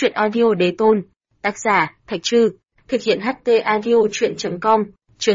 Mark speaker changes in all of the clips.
Speaker 1: Chuyện audio đế tôn. Tác giả, Thạch Trư. Thực hiện HT audio chuyện.com. Chương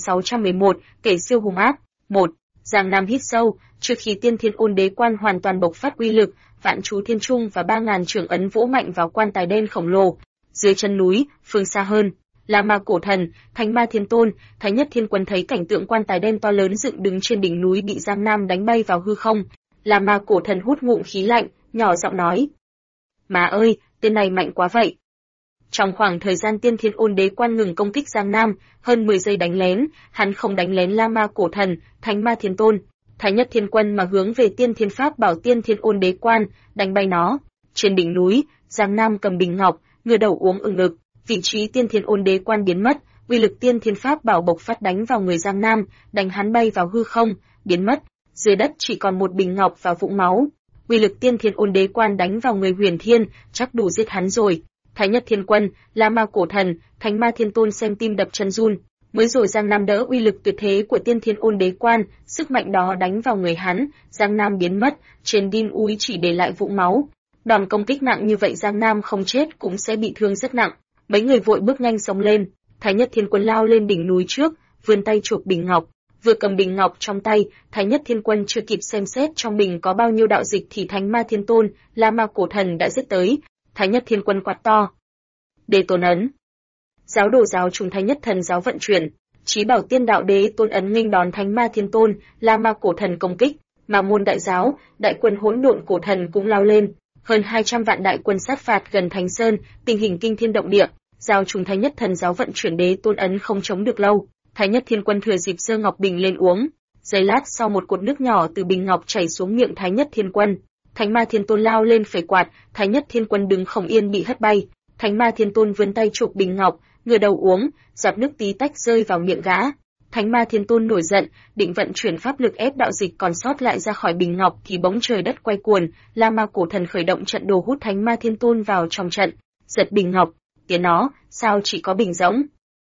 Speaker 1: 2611, kẻ siêu hung ác. 1. Giang Nam hít sâu, trước khi Tiên Thiên Ôn Đế Quan hoàn toàn bộc phát uy lực, vạn chú thiên trung và 3000 trường ấn vỗ mạnh vào quan tài đen khổng lồ. Dưới chân núi, phương xa hơn, La Ma Cổ Thần, Thánh Ma Thiên Tôn, Thái Nhất Thiên Quân thấy cảnh tượng quan tài đen to lớn dựng đứng trên đỉnh núi bị Giang Nam đánh bay vào hư không. La Ma Cổ Thần hút ngụm khí lạnh, nhỏ giọng nói: "Má ơi, tên này mạnh quá vậy." Trong khoảng thời gian Tiên Thiên Ôn Đế Quan ngừng công kích Giang Nam, hơn 10 giây đánh lén, hắn không đánh lén La Ma Cổ Thần, Thánh Ma Thiên Tôn, Thái Nhất Thiên Quân mà hướng về Tiên Thiên Pháp Bảo Tiên Thiên Ôn Đế Quan, đánh bay nó. Trên đỉnh núi, Giang Nam cầm bình ngọc, ngửa đầu uống ừng ực, vị trí Tiên Thiên Ôn Đế Quan biến mất, uy lực Tiên Thiên Pháp Bảo bộc phát đánh vào người Giang Nam, đánh hắn bay vào hư không, biến mất. Dưới đất chỉ còn một bình ngọc và vũng máu. Uy lực Tiên Thiên Ôn Đế Quan đánh vào người Huyền Thiên, chắc đủ giết hắn rồi. Thái Nhất Thiên Quân, La Ma Cổ Thần, Thánh Ma Thiên Tôn xem tim đập chân run. Mới rồi Giang Nam đỡ uy lực tuyệt thế của Tiên Thiên Ôn Đế Quan, sức mạnh đó đánh vào người hắn, Giang Nam biến mất, trên đin úi chỉ để lại vũng máu. Đòn công kích nặng như vậy Giang Nam không chết cũng sẽ bị thương rất nặng. Mấy người vội bước nhanh xông lên, Thái Nhất Thiên Quân lao lên đỉnh núi trước, vươn tay chụp bình ngọc. Vừa cầm bình ngọc trong tay, Thái Nhất Thiên Quân chưa kịp xem xét trong bình có bao nhiêu đạo dịch thì Thánh Ma Thiên Tôn, La Ma Cổ Thần đã giết tới. Thái Nhất Thiên Quân quát to: "Đế tôn ấn!" Giáo đồ giáo trùng Thái Nhất Thần giáo vận chuyển, Chí Bảo Tiên Đạo Đế tôn ấn nghênh đón Thánh Ma Thiên Tôn, La Ma Cổ Thần công kích. Mà môn đại giáo, đại quân hỗn độn cổ thần cũng lao lên, hơn 200 vạn đại quân sát phạt gần Thánh Sơn, tình hình kinh thiên động địa. Giáo trùng Thái Nhất Thần giáo vận chuyển đế tôn ấn không chống được lâu. Thái Nhất Thiên Quân thừa dịp giơ ngọc bình lên uống. Giây lát sau một cột nước nhỏ từ bình ngọc chảy xuống miệng Thái Nhất Thiên Quân. Thánh Ma Thiên Tôn lao lên phẩy quạt, Thái Nhất Thiên Quân đứng không yên bị hất bay. Thánh Ma Thiên Tôn vươn tay chụp bình ngọc, ngửa đầu uống, giọt nước tí tách rơi vào miệng gã. Thánh Ma Thiên Tôn nổi giận, định vận chuyển pháp lực ép đạo dịch còn sót lại ra khỏi bình ngọc thì bỗng trời đất quay cuồng, La Ma Cổ Thần khởi động trận đồ hút Thánh Ma Thiên Tôn vào trong trận, giật bình ngọc, tiếng nó, sao chỉ có bình rỗng?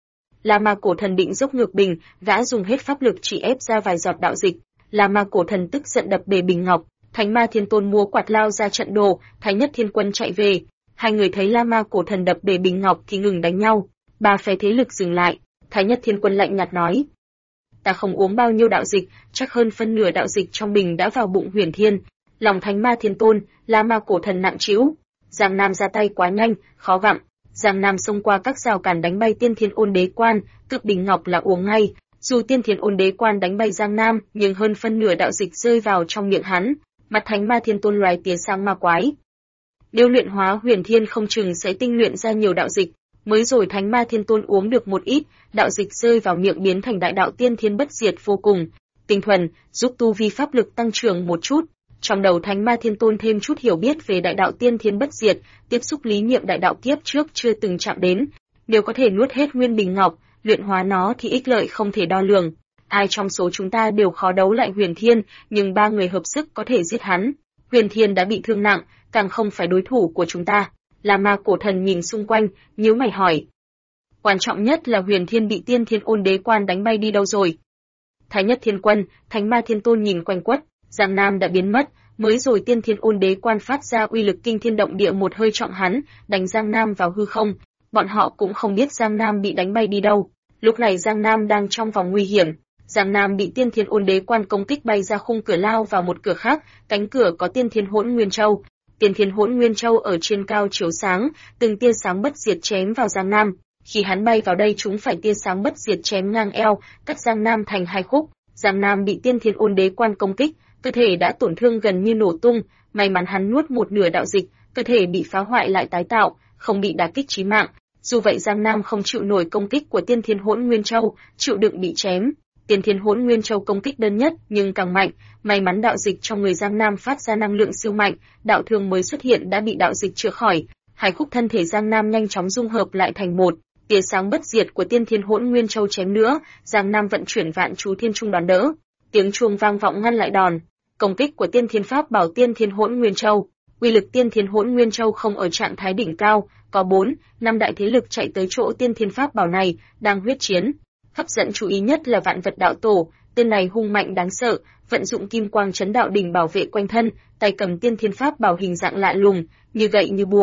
Speaker 1: La Ma Cổ Thần định dốc ngược bình, gã dùng hết pháp lực chỉ ép ra vài giọt đạo dịch. La Ma Cổ Thần tức giận đập bể bình ngọc, Thánh Ma Thiên Tôn múa quạt lao ra trận đồ, Thái Nhất Thiên Quân chạy về. Hai người thấy La Ma Cổ Thần đập bể bình ngọc thì ngừng đánh nhau, ba phe thế lực dừng lại. Thái Nhất Thiên Quân lạnh nhạt nói: "Ta không uống bao nhiêu đạo dịch, chắc hơn phân nửa đạo dịch trong bình đã vào bụng Huyền Thiên." Lòng Thánh Ma Thiên Tôn, La Ma Cổ Thần nặng trĩu. Giang Nam ra tay quá nhanh, khó gặm. Giang Nam xông qua các rào cản đánh bay Tiên Thiên Ôn Đế Quan, cực bình ngọc là uống ngay. Dù Tiên Thiên Ôn Đế Quan đánh bay Giang Nam, nhưng hơn phân nửa đạo dịch rơi vào trong miệng hắn. Mặt Thánh Ma Thiên Tôn loài tia sang ma quái. Nếu luyện hóa Huyền Thiên không chừng sẽ tinh luyện ra nhiều đạo dịch. Mới rồi Thánh Ma Thiên Tôn uống được một ít, đạo dịch rơi vào miệng biến thành đại đạo Tiên Thiên bất diệt vô cùng, tinh thuần, giúp tu vi pháp lực tăng trưởng một chút. Trong đầu Thánh Ma Thiên Tôn thêm chút hiểu biết về đại đạo Tiên Thiên bất diệt, tiếp xúc lý niệm đại đạo kiếp trước chưa từng chạm đến. Nếu có thể nuốt hết nguyên bình ngọc, luyện hóa nó thì ích lợi không thể đo lường. Ai trong số chúng ta đều khó đấu lại Huyền Thiên, nhưng ba người hợp sức có thể giết hắn. Huyền Thiên đã bị thương nặng, càng không phải đối thủ của chúng ta. La Ma Cổ Thần nhìn xung quanh, nhíu mày hỏi: "Quan trọng nhất là Huyền Thiên bị Tiên Thiên Ôn Đế Quan đánh bay đi đâu rồi?" Thái Nhất Thiên Quân, Thánh Ma Thiên Tôn nhìn quanh quất, Giang Nam đã biến mất, mới rồi Tiên Thiên Ôn Đế Quan phát ra uy lực kinh thiên động địa một hơi trọng hắn, đánh Giang Nam vào hư không. Bọn họ cũng không biết Giang Nam bị đánh bay đi đâu. Lúc này Giang Nam đang trong vòng nguy hiểm. Giang Nam bị Tiên Thiên Ôn Đế Quan công kích bay ra khung cửa lao vào một cửa khác, cánh cửa có Tiên Thiên Hỗn Nguyên Châu. Tiên Thiên Hỗn Nguyên Châu ở trên cao chiếu sáng, từng tia sáng bất diệt chém vào Giang Nam. Khi hắn bay vào đây chúng phải tia sáng bất diệt chém ngang eo, cắt Giang Nam thành hai khúc. Giang Nam bị Tiên Thiên Ôn Đế Quan công kích, cơ thể đã tổn thương gần như nổ tung, may mắn hắn nuốt một nửa đạo dịch, cơ thể bị phá hoại lại tái tạo, không bị đả kích chí mạng. Dù vậy Giang Nam không chịu nổi công kích của Tiên Thiên Hỗn Nguyên Châu, chịu đựng bị chém. Tiên Thiên Hỗn Nguyên Châu công kích đơn nhất nhưng càng mạnh, may mắn đạo dịch trong người Giang Nam phát ra năng lượng siêu mạnh, đạo thương mới xuất hiện đã bị đạo dịch chữa khỏi. Hai khúc thân thể Giang Nam nhanh chóng dung hợp lại thành một, tia sáng bất diệt của Tiên Thiên Hỗn Nguyên Châu chém nữa, Giang Nam vận chuyển vạn chú thiên trung đón đỡ. Tiếng chuông vang vọng ngăn lại đòn công kích của Tiên Thiên Pháp Bảo Tiên Thiên Hỗn Nguyên Châu. Uy lực Tiên Thiên Hỗn Nguyên Châu không ở trạng thái đỉnh cao, có 4, 5 đại thế lực chạy tới chỗ Tiên Thiên Pháp Bảo này, đang huyết chiến. Hấp dẫn chú ý nhất là Vạn Vật Đạo Tổ, tên này hung mạnh đáng sợ, vận dụng kim quang chấn đạo đỉnh bảo vệ quanh thân, tay cầm Tiên Thiên Pháp Bảo hình dạng lạ lùng, như gậy như bùa,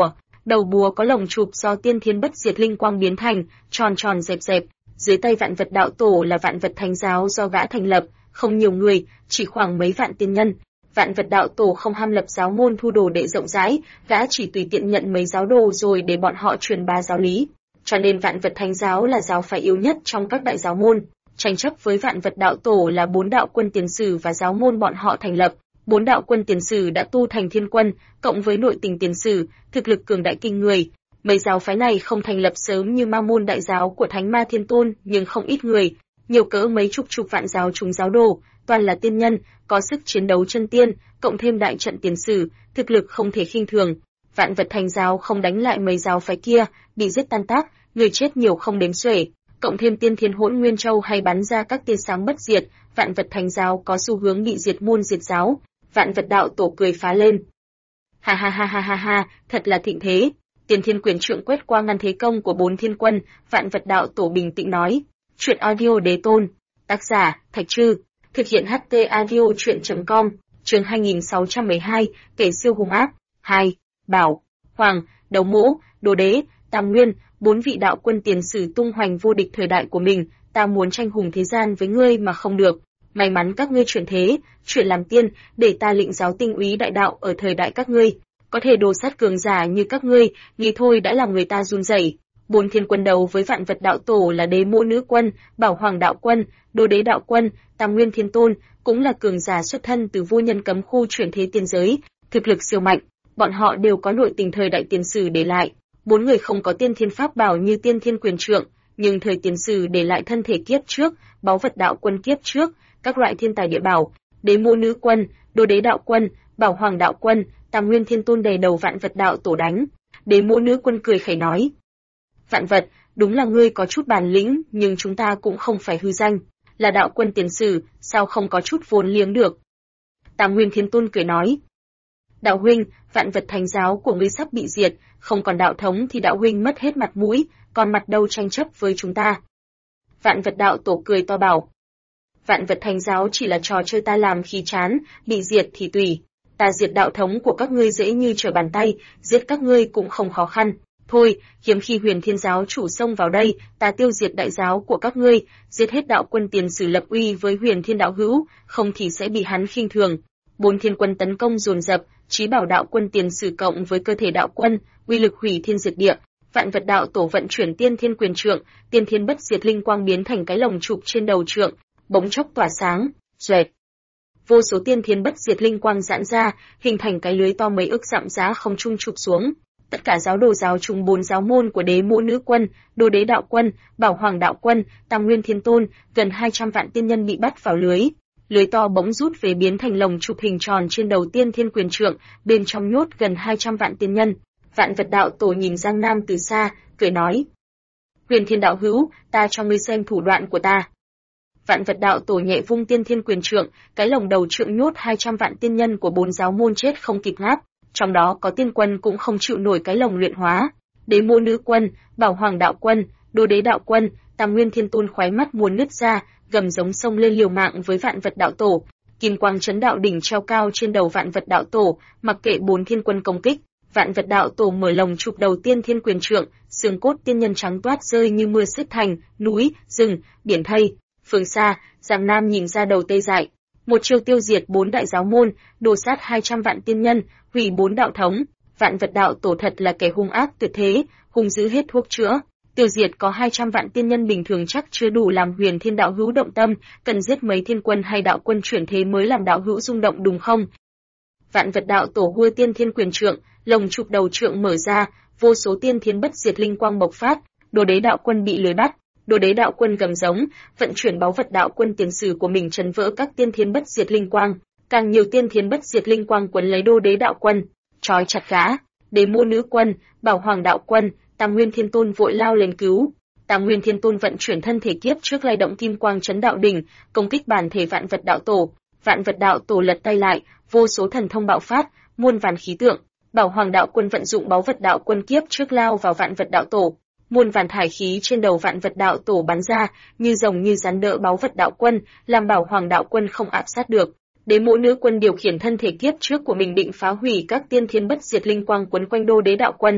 Speaker 1: đầu búa có lồng chụp do tiên thiên bất diệt linh quang biến thành, tròn tròn dẹp dẹp. Dưới tay Vạn Vật đạo tổ là Vạn Vật Thánh giáo do gã thành lập, không nhiều người, chỉ khoảng mấy vạn tiên nhân. Vạn Vật đạo tổ không ham lập giáo môn thu đồ đệ rộng rãi, gã chỉ tùy tiện nhận mấy giáo đồ rồi để bọn họ truyền bá giáo lý. Cho nên Vạn Vật Thánh giáo là giáo phái yếu nhất trong các đại giáo môn. Tranh chấp với Vạn Vật đạo tổ là 4 đạo quân tiền sử và giáo môn bọn họ thành lập. 4 đạo quân tiền sử đã tu thành thiên quân, cộng với nội tình tiền sử, thực lực cường đại kinh người. Mấy giáo phái này không thành lập sớm như Ma môn đại giáo của Thánh Ma Thiên Tôn, nhưng không ít người, nhiều cỡ mấy chục vạn giáo chúng giáo đồ, toàn là tiên nhân, có sức chiến đấu chân tiên, cộng thêm đại trận tiền sử, thực lực không thể khinh thường. Vạn Vật Thánh giáo không đánh lại mấy giáo phái kia, bị giết tan tác, người chết nhiều không đếm xuể, cộng thêm Tiên Thiên Hỗn Nguyên Châu hay bắn ra các tia sáng bất diệt, Vạn Vật Thánh giáo có xu hướng bị diệt môn diệt giáo. Vạn Vật đạo tổ cười phá lên. Ha ha ha ha ha ha, thật là thịnh thế. Tiên Thiên Quyền Trượng quét qua ngăn thế công của 4 thiên quân, Vạn Vật đạo tổ bình tĩnh nói. Truyện audio đế tôn. Tác giả, Thạch Trư. Thực hiện HT audio truyện.com. Chương 2612, kẻ siêu hung ác. 2. Bảo, Hoàng, Đầu Mỗ, Đồ Đế, Tam Nguyên, 4 vị đạo quân tiền sử tung hoành vô địch thời đại của mình, ta muốn tranh hùng thế gian với ngươi mà không được. May mắn các ngươi chuyển thế, chuyển làm tiên, để ta lĩnh giáo tinh úy đại đạo ở thời đại các ngươi. Có thể đồ sát cường giả như các ngươi, nghĩ thôi đã làm người ta run rẩy. 4 thiên quân đầu với Vạn Vật đạo tổ là Đế Mỗ nữ quân, Bảo Hoàng đạo quân, Đồ Đế đạo quân, Tam Nguyên thiên tôn, cũng là cường giả xuất thân từ vô nhân cấm khu chuyển thế tiên giới, thực lực siêu mạnh. Bọn họ đều có nội tình thời đại tiền sử để lại. 4 người không có tiên thiên pháp bảo như Tiên Thiên Quyền Trượng, nhưng thời tiền sử để lại thân thể kiếp trước, báu vật đạo quân kiếp trước, các loại thiên tài địa bảo, Đế Mỗ nữ quân, Đồ Đế đạo quân, Bảo Hoàng đạo quân, Tam Nguyên thiên tôn đầy đầu Vạn Vật đạo tổ đánh. Đế Mỗ nữ quân cười khẩy nói: Vạn Vật, đúng là ngươi có chút bản lĩnh, nhưng chúng ta cũng không phải hư danh, là đạo quân tiền sử, sao không có chút vốn liếng được? Tam Nguyên thiên tôn cười nói: Đạo huynh, Vạn Vật Thánh giáo của ngươi sắp bị diệt, không còn đạo thống thì đạo huynh mất hết mặt mũi, còn mặt đâu tranh chấp với chúng ta. Vạn Vật đạo tổ cười to bảo: Vạn Vật Thánh giáo chỉ là trò chơi ta làm khi chán, bị diệt thì tùy. Ta diệt đạo thống của các ngươi dễ như trở bàn tay, giết các ngươi cũng không khó khăn. Thôi, hiếm khi Huyền Thiên giáo chủ xông vào đây, ta tiêu diệt đại giáo của các ngươi, giết hết đạo quân tiền sử lập uy với Huyền Thiên đạo hữu, không thì sẽ bị hắn khinh thường. 4 thiên quân tấn công dồn dập, Chí Bảo đạo quân tiền sử cộng với cơ thể đạo quân, uy lực hủy thiên diệt địa. Vạn Vật đạo tổ vận chuyển Tiên Thiên Quyền Trượng, Tiên Thiên bất diệt linh quang biến thành cái lồng chụp trên đầu trượng, bỗng chốc tỏa sáng, xoẹt. Vô số Tiên Thiên bất diệt linh quang giãn ra, hình thành cái lưới to mấy ức dặm giá không trung chụp xuống. Tất cả giáo đồ giáo chúng 4 giáo môn của Đế Mỗ nữ quân, Đồ Đế đạo quân, Bảo Hoàng đạo quân, Tam Nguyên thiên tôn, gần 200 vạn tiên nhân bị bắt vào lưới. Lưới to bỗng rút về biến thành lồng chụp hình tròn trên đầu Tiên Thiên Quyền Trượng, bên trong nhốt gần 200 vạn tiên nhân. Vạn Vật đạo tổ nhìn Giang Nam từ xa, cười nói: Huyền Thiên đạo hữu, ta cho ngươi xem thủ đoạn của ta. Vạn Vật đạo tổ nhẹ vung Tiên Thiên Quyền Trượng, cái lồng đầu trượng nhốt 200 vạn tiên nhân của 4 giáo môn chết không kịp ngáp, trong đó có tiên quân cũng không chịu nổi cái lồng luyện hóa. Đế Mỗ nữ quân, Bảo Hoàng đạo quân, Đồ Đế đạo quân, Tam Nguyên thiên tôn khoái mắt muốn nứt ra, gầm giống sông lên liều mạng với Vạn Vật đạo tổ. Kim quang chấn đạo đỉnh treo cao trên đầu Vạn Vật đạo tổ, mặc kệ 4 thiên quân công kích, Vạn Vật đạo tổ mở lồng chụp đầu Tiên Thiên Quyền Trượng, xương cốt tiên nhân trắng toát rơi như mưa xếp thành núi, rừng, biển thây. Phương xa, Giang Nam nhìn ra đầu tê dại. Một chiêu tiêu diệt 4 đại giáo môn, đồ sát 200 vạn tiên nhân, hủy 4 đạo thống. Vạn Vật đạo tổ thật là kẻ hung ác tuyệt thế, hung dữ hết thuốc chữa. Tiêu diệt có 200 vạn tiên nhân bình thường chắc chưa đủ làm Huyền Thiên đạo hữu động tâm, cần giết mấy thiên quân hay đạo quân chuyển thế mới làm đạo hữu rung động đúng không? Vạn Vật đạo tổ hua Tiên Thiên Quyền Trượng, lồng chụp đầu trượng mở ra, vô số tiên thiên bất diệt linh quang bộc phát, Đồ Đế đạo quân bị lưới bắt. Đồ Đế đạo quân gầm giống, vận chuyển báu vật đạo quân tiền sử của mình trấn vỡ các tiên thiên bất diệt linh quang, càng nhiều tiên thiên bất diệt linh quang quấn lấy Đồ Đế đạo quân, trói chặt gã. Đế Mỗ nữ quân, Bảo Hoàng đạo quân, Tam Nguyên thiên tôn vội lao lên cứu. Tam Nguyên thiên tôn vận chuyển thân thể kiếp trước lay động kim quang chấn đạo đỉnh, công kích bản thể Vạn Vật đạo tổ. Vạn Vật đạo tổ lật tay lại, vô số thần thông bạo phát, muôn vàn khí tượng. Bảo Hoàng đạo quân vận dụng báu vật đạo quân kiếp trước lao vào Vạn Vật đạo tổ. Muôn vàn thải khí trên đầu Vạn Vật đạo tổ bắn ra, như rồng như rắn đỡ báu vật đạo quân, làm Bảo Hoàng đạo quân không áp sát được. Đế Mỗ nữ quân điều khiển thân thể kiếp trước của mình định phá hủy các tiên thiên bất diệt linh quang quấn quanh Đồ Đế đạo quân.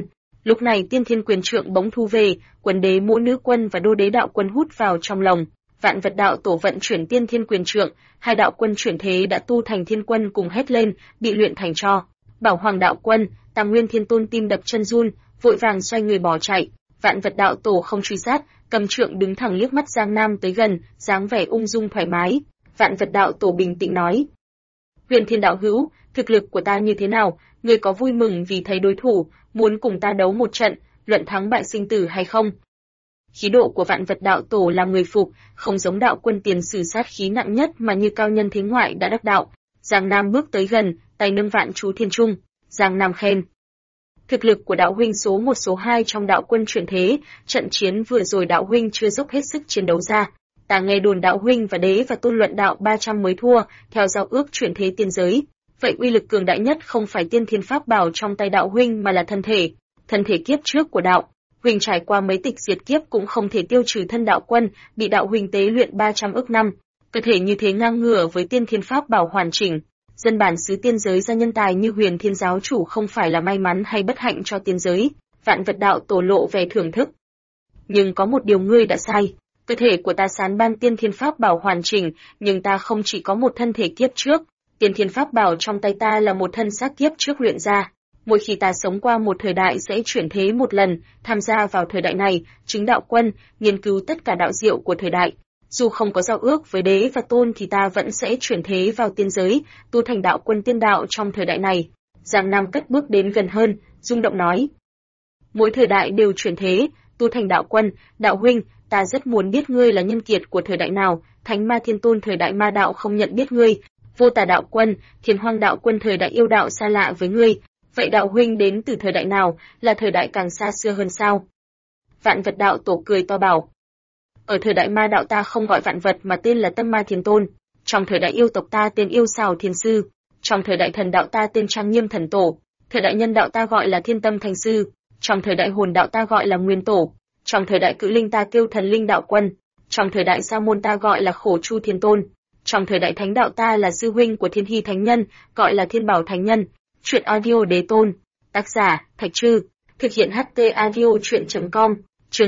Speaker 1: Lúc này tiên thiên quyền trượng bỗng thu về, Quần đế Mỗ Nữ Quân và Đô đế đạo quân hút vào trong lòng. Vạn Vật đạo tổ vận chuyển tiên thiên quyền trượng, hai đạo quân chuyển thế đã tu thành thiên quân cùng hét lên, bị luyện thành tro. Bảo Hoàng đạo quân, Tam Nguyên Thiên Tôn tim đập chân run, vội vàng xoay người bỏ chạy. Vạn Vật đạo tổ không truy sát, cầm trượng đứng thẳng liếc mắt Giang Nam tới gần, dáng vẻ ung dung thoải mái. Vạn Vật đạo tổ bình tĩnh nói: Huyền Thiên đạo hữu, thực lực của ta như thế nào, ngươi có vui mừng vì thấy đối thủ muốn cùng ta đấu một trận, luận thắng bại sinh tử hay không? Khí độ của Vạn Vật đạo tổ làm người phục, không giống đạo quân tiền sử sát khí nặng nhất mà như cao nhân thế ngoại đã đắc đạo. Giang Nam bước tới gần, tay nâng vạn chú thiên trung. Giang Nam khen: Thực lực của đạo huynh số 1 số 2 trong đạo quân chuyển thế, trận chiến vừa rồi đạo huynh chưa dốc hết sức chiến đấu ra. Ta nghe đồn đạo huynh và đế và tôn luận đạo 300 mới thua, theo giao ước chuyển thế tiên giới. Vậy uy lực cường đại nhất không phải tiên thiên pháp bảo trong tay đạo huynh mà là thân thể kiếp trước của đạo. Huynh trải qua mấy tịch diệt kiếp cũng không thể tiêu trừ thân đạo quân, bị đạo huynh tế luyện 300 ức năm. Cơ thể như thế ngang ngửa với tiên thiên pháp bảo hoàn chỉnh. Dân bản xứ tiên giới ra nhân tài như Huyền Thiên giáo chủ không phải là may mắn hay bất hạnh cho tiên giới. Vạn Vật đạo tổ lộ vẻ thưởng thức. Nhưng có một điều ngươi đã sai. Cơ thể của ta sán ban tiên thiên pháp bảo hoàn chỉnh, nhưng ta không chỉ có một thân thể kiếp trước. Tiên thiên pháp bảo trong tay ta là một thân xác kiếp trước luyện ra. Mỗi khi ta sống qua một thời đại sẽ chuyển thế một lần, tham gia vào thời đại này, chứng đạo quân, nghiên cứu tất cả đạo diệu của thời đại. Dù không có giao ước với đế và tôn thì ta vẫn sẽ chuyển thế vào tiên giới, tu thành đạo quân tiên đạo trong thời đại này. Giang Nam cất bước đến gần hơn, rung động nói: Mỗi thời đại đều chuyển thế, tu thành đạo quân, đạo huynh, ta rất muốn biết ngươi là nhân kiệt của thời đại nào. Thánh Ma Thiên Tôn thời đại ma đạo không nhận biết ngươi, Vô Tà đạo quân, Thiên Hoang đạo quân thời đại yêu đạo xa lạ với ngươi. Vậy đạo huynh đến từ thời đại nào, là thời đại càng xa xưa hơn sao? Vạn Vật đạo tổ cười to bảo: Ở thời đại ma đạo ta không gọi vạn vật mà tên là Tâm Ma Thiên Tôn. Trong thời đại yêu tộc ta tên Yêu Sào Thiên Sư. Trong thời đại thần đạo ta tên Trang Nghiêm Thần Tổ. Thời đại nhân đạo ta gọi là Thiên Tâm Thành Sư. Trong thời đại hồn đạo ta gọi là Nguyên Tổ. Trong thời đại cự linh ta kêu Thần Linh Đạo Quân. Trong thời đại sa môn ta gọi là Khổ Chu Thiên Tôn. Trong thời đại thánh đạo ta là sư huynh của Thiên Hy Thánh Nhân, gọi là Thiên Bảo Thánh Nhân. Truyện audio Đế Tôn. Tác giả: Thạch Trư. Thực hiện HT audio truyện.com. Chương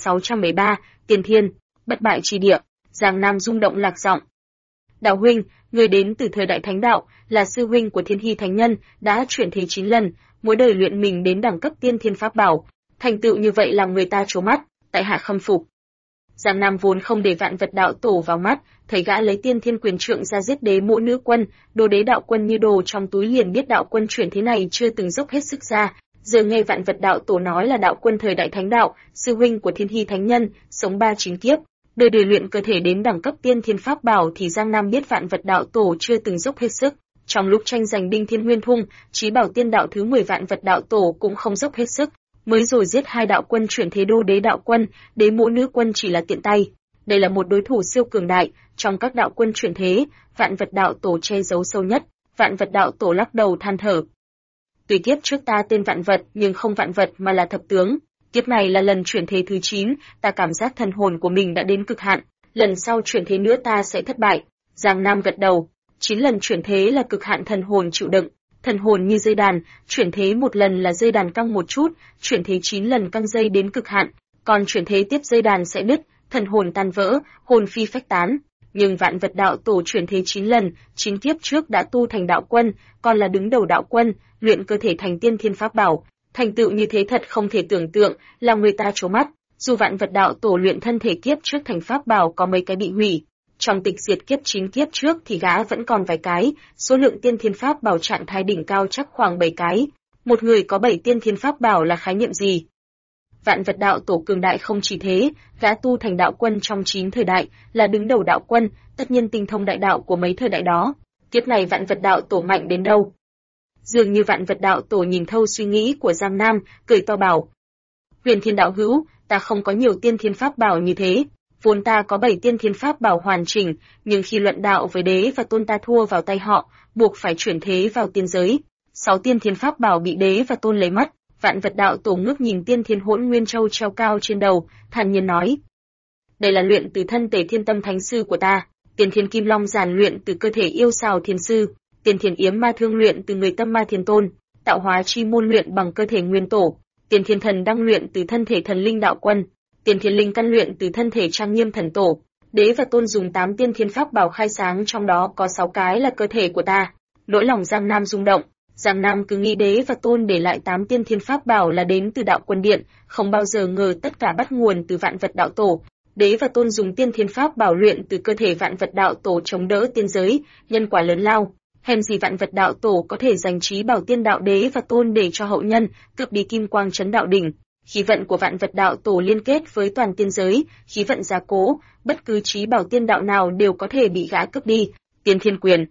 Speaker 1: 2613, Tiên Thiên, Bất Bại Chi Địa. Giang Nam rung động lạc giọng: Đạo huynh, người đến từ thời đại thánh đạo, là sư huynh của Thiên Hy Thánh Nhân, đã chuyển thế 9 lần, mỗi đời luyện mình đến đẳng cấp tiên thiên pháp bảo, thành tựu như vậy làm người ta trố mắt, tại hạ khâm phục. Giang Nam vốn không để Vạn Vật đạo tổ vào mắt, thấy gã lấy tiên thiên quyền trượng ra giết đế Mỗ Nữ Quân, Đô đế đạo quân như đồ trong túi liền biết đạo quân chuyển thế này chưa từng dốc hết sức ra. Giờ nghe Vạn Vật đạo tổ nói là đạo quân thời đại thánh đạo, sư huynh của Thiên Hy Thánh Nhân, sống 39 kiếp, đời đời luyện cơ thể đến đẳng cấp tiên thiên pháp bảo thì Giang Nam biết Vạn Vật đạo tổ chưa từng dốc hết sức. Trong lúc tranh giành Đinh Thiên Nguyên Thung, Chí Bảo Tiên đạo thứ 10 Vạn Vật đạo tổ cũng không dốc hết sức, mới rồi giết hai đạo quân chuyển thế Đô đế đạo quân, đế Mỗ Nữ Quân chỉ là tiện tay. Đây là một đối thủ siêu cường đại, trong các đạo quân chuyển thế, Vạn Vật đạo tổ che giấu sâu nhất. Vạn Vật đạo tổ lắc đầu than thở: Tuy kiếp trước ta tên Vạn Vật nhưng không Vạn Vật mà là Thập Tướng. Kiếp này là lần chuyển thế thứ 9, ta cảm giác thần hồn của mình đã đến cực hạn, lần sau chuyển thế nữa ta sẽ thất bại. Giang Nam gật đầu: 9 lần chuyển thế là cực hạn thần hồn chịu đựng. Thần hồn như dây đàn, chuyển thế một lần là dây đàn căng một chút, chuyển thế 9 lần căng dây đến cực hạn, còn chuyển thế tiếp dây đàn sẽ đứt, thần hồn tan vỡ, hồn phi phách tán. Nhưng Vạn Vật đạo tổ chuyển thế 9 lần, 9 kiếp trước đã tu thành đạo quân, còn là đứng đầu đạo quân, luyện cơ thể thành tiên thiên pháp bảo, thành tựu như thế thật không thể tưởng tượng, làm người ta trố mắt. Dù Vạn Vật đạo tổ luyện thân thể kiếp trước thành pháp bảo có mấy cái bị hủy, trong tịch diệt kiếp 9 kiếp trước thì gã vẫn còn vài cái, số lượng tiên thiên pháp bảo trạng thái đỉnh cao chắc khoảng 7 cái. Một người có 7 tiên thiên pháp bảo là khái niệm gì? Vạn Vật đạo tổ cường đại không chỉ thế, gã tu thành đạo quân trong 9 thời đại, là đứng đầu đạo quân, tất nhiên tinh thông đại đạo của mấy thời đại đó. Kiếp này Vạn Vật đạo tổ mạnh đến đâu? Dường như Vạn Vật đạo tổ nhìn thấu suy nghĩ của Giang Nam, cười to bảo: Huyền Thiên đạo hữu, ta không có nhiều tiên thiên pháp bảo như thế. Vốn ta có 7 tiên thiên pháp bảo hoàn chỉnh, nhưng khi luận đạo với đế và tôn ta thua vào tay họ, buộc phải chuyển thế vào tiên giới. 6 tiên thiên pháp bảo bị đế và tôn lấy mất. Vạn Vật đạo tổ ngước nhìn tiên thiên hỗn nguyên châu treo cao trên đầu, thản nhiên nói: Đây là luyện từ thân Tề Thiên Tâm Thánh Sư của ta, tiên thiên kim long giản luyện từ cơ thể Yêu Sào Thiên Sư, tiên thiên yếm ma thương luyện từ người Tâm Ma Thiên Tôn, tạo hóa chi môn luyện bằng cơ thể Nguyên Tổ, Tiên Thiên Thần Đăng luyện từ thân thể thần linh đạo quân, Tiên Thiên Linh Căn luyện từ thân thể trang nghiêm thần tổ. Đế và Tôn dùng 8 tiên thiên pháp bảo khai sáng, trong đó có 6 cái là cơ thể của ta. Nỗi lòng Giang Nam rung động, Giang Nam cứ nghĩ Đế và Tôn để lại 8 tiên thiên pháp bảo là đến từ đạo quân điện, không bao giờ ngờ tất cả bắt nguồn từ vạn vật đạo tổ. Đế và Tôn dùng tiên thiên pháp bảo luyện từ cơ thể vạn vật đạo tổ chống đỡ tiên giới, nhân quả lớn lao. Hèn gì vạn vật đạo tổ có thể dành trí bảo tiên đạo Đế và Tôn để cho hậu nhân, cướp đi kim quang trấn đạo đỉnh. Khí vận của vạn vật đạo tổ liên kết với toàn tiên giới, khí vận gia cố, bất cứ trí bảo tiên đạo nào đều có thể bị gã cướp đi. Tiên Thiên Quyền.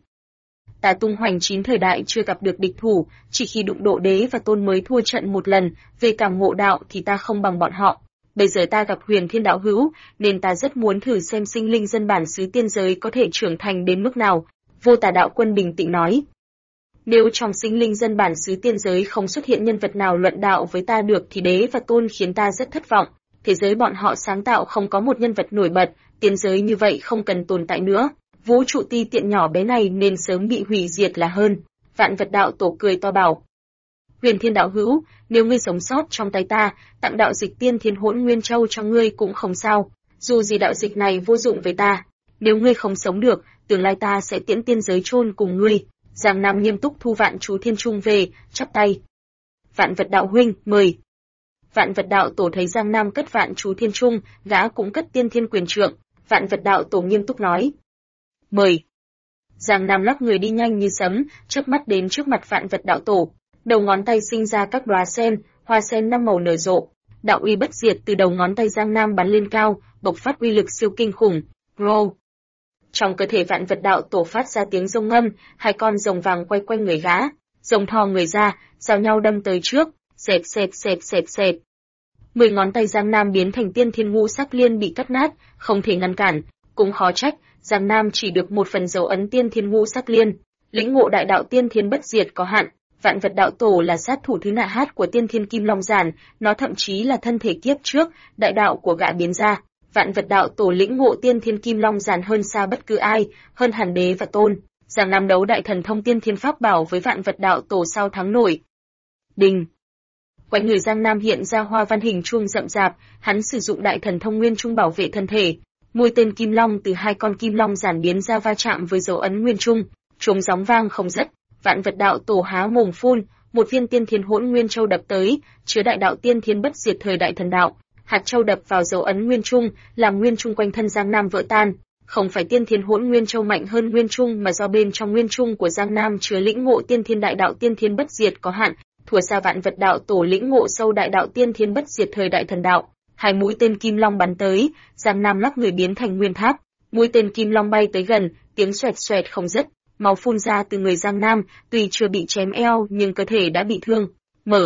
Speaker 1: Ta tung hoành 9 thời đại chưa gặp được địch thủ, chỉ khi đụng độ Đế và Tôn mới thua trận một lần, về cảm ngộ đạo thì ta không bằng bọn họ. Bây giờ ta gặp Huyền Thiên đạo hữu, nên ta rất muốn thử xem sinh linh dân bản xứ tiên giới có thể trưởng thành đến mức nào. Vô Tà đạo quân bình tĩnh nói. Nếu trong sinh linh dân bản xứ tiên giới không xuất hiện nhân vật nào luận đạo với ta được thì Đế và Tôn khiến ta rất thất vọng. Thế giới bọn họ sáng tạo không có một nhân vật nổi bật, tiên giới như vậy không cần tồn tại nữa. Vũ trụ ti tiện nhỏ bé này nên sớm bị hủy diệt là hơn. Vạn vật đạo tổ cười to bảo. Huyền Thiên đạo hữu, nếu ngươi sống sót trong tay ta, tặng đạo dịch Tiên Thiên Hỗn Nguyên Châu cho ngươi cũng không sao. Dù gì đạo dịch này vô dụng với ta. Nếu ngươi không sống được, tương lai ta sẽ tiễn tiên giới chôn cùng ngươi. Giang Nam nghiêm túc thu Vạn Chú Thiên Trung về, chắp tay. Vạn vật đạo huynh, mời. Vạn vật đạo tổ thấy Giang Nam cất Vạn Chú Thiên Trung, gã cũng cất Tiên Thiên Quyền Trượng. Vạn vật đạo tổ nghiêm túc nói. Mời. Giang Nam lắc người đi nhanh như sấm, chớp mắt đến trước mặt Vạn vật đạo tổ. Đầu ngón tay sinh ra các đóa sen, hoa sen 5 màu nở rộ. Đạo uy bất diệt từ đầu ngón tay Giang Nam bắn lên cao, bộc phát uy lực siêu kinh khủng. Roll. Trong cơ thể vạn vật đạo tổ phát ra tiếng rông ngâm, 2 con rồng vàng quay quanh người gã, rồng thò người ra, giao nhau đâm tới trước, xẹp xẹp xẹp xẹp xẹp. 10 ngón tay Giang Nam biến thành Tiên Thiên Ngũ Sắc Liên bị cắt nát, không thể ngăn cản, cũng khó trách, Giang Nam chỉ được một phần dấu ấn Tiên Thiên Ngũ Sắc Liên, lĩnh ngộ đại đạo Tiên Thiên bất diệt có hạn. Vạn vật đạo tổ là sát thủ thứ nạ hát của Tiên Thiên Kim Long Giản, nó thậm chí là thân thể kiếp trước, đại đạo của gã biến ra. Vạn vật đạo tổ lĩnh ngộ Tiên Thiên Kim Long Giản hơn xa bất cứ ai, hơn hẳn Đế và Tôn. Giang Nam đấu đại thần thông Tiên Thiên Pháp bảo với vạn vật đạo tổ sao thắng nổi. Đình. Quanh người Giang Nam hiện ra hoa văn hình chuông rậm rạp, hắn sử dụng đại thần thông Nguyên Trung bảo vệ thân thể. Mũi tên kim long từ 2 con kim long giản biến ra va chạm với dấu ấn Nguyên Trung, trống gióng vang không dứt. Vạn vật đạo tổ há mồm phun, một viên Tiên Thiên Hỗn Nguyên Châu đập tới, chứa đại đạo Tiên Thiên bất diệt thời đại thần đạo. Hạt châu đập vào dấu ấn Nguyên Trung, làm Nguyên Trung quanh thân Giang Nam vỡ tan. Không phải Tiên Thiên Hỗn Nguyên Châu mạnh hơn Nguyên Trung mà do bên trong Nguyên Trung của Giang Nam chứa lĩnh ngộ Tiên Thiên đại đạo Tiên Thiên bất diệt có hạn, thua xa vạn vật đạo tổ lĩnh ngộ sâu đại đạo Tiên Thiên bất diệt thời đại thần đạo. 2 mũi tên kim long bắn tới, Giang Nam lắc người biến thành nguyên tháp. Mũi tên kim long bay tới gần, tiếng xoẹt xoẹt không dứt, máu phun ra từ người Giang Nam, tuy chưa bị chém eo nhưng cơ thể đã bị thương. Mở.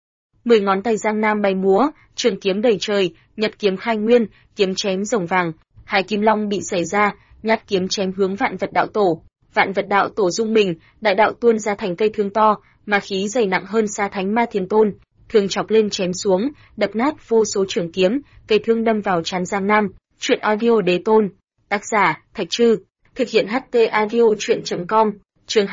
Speaker 1: 10 ngón tay Giang Nam bay múa, trường kiếm đầy trời, nhật kiếm khai nguyên, kiếm chém rồng vàng. 2 kim long bị xảy ra, nhát kiếm chém hướng vạn vật đạo tổ. Vạn vật đạo tổ rung mình, đại đạo tuôn ra thành cây thương to, ma khí dày nặng hơn xa Thánh Ma Thiên Tôn. Thương chọc lên chém xuống, đập nát vô số trường kiếm, cây thương đâm vào trán Giang Nam. Truyện audio Đế Tôn. Tác giả Thạch Trư. Thực hiện HT audio truyện.com. Chương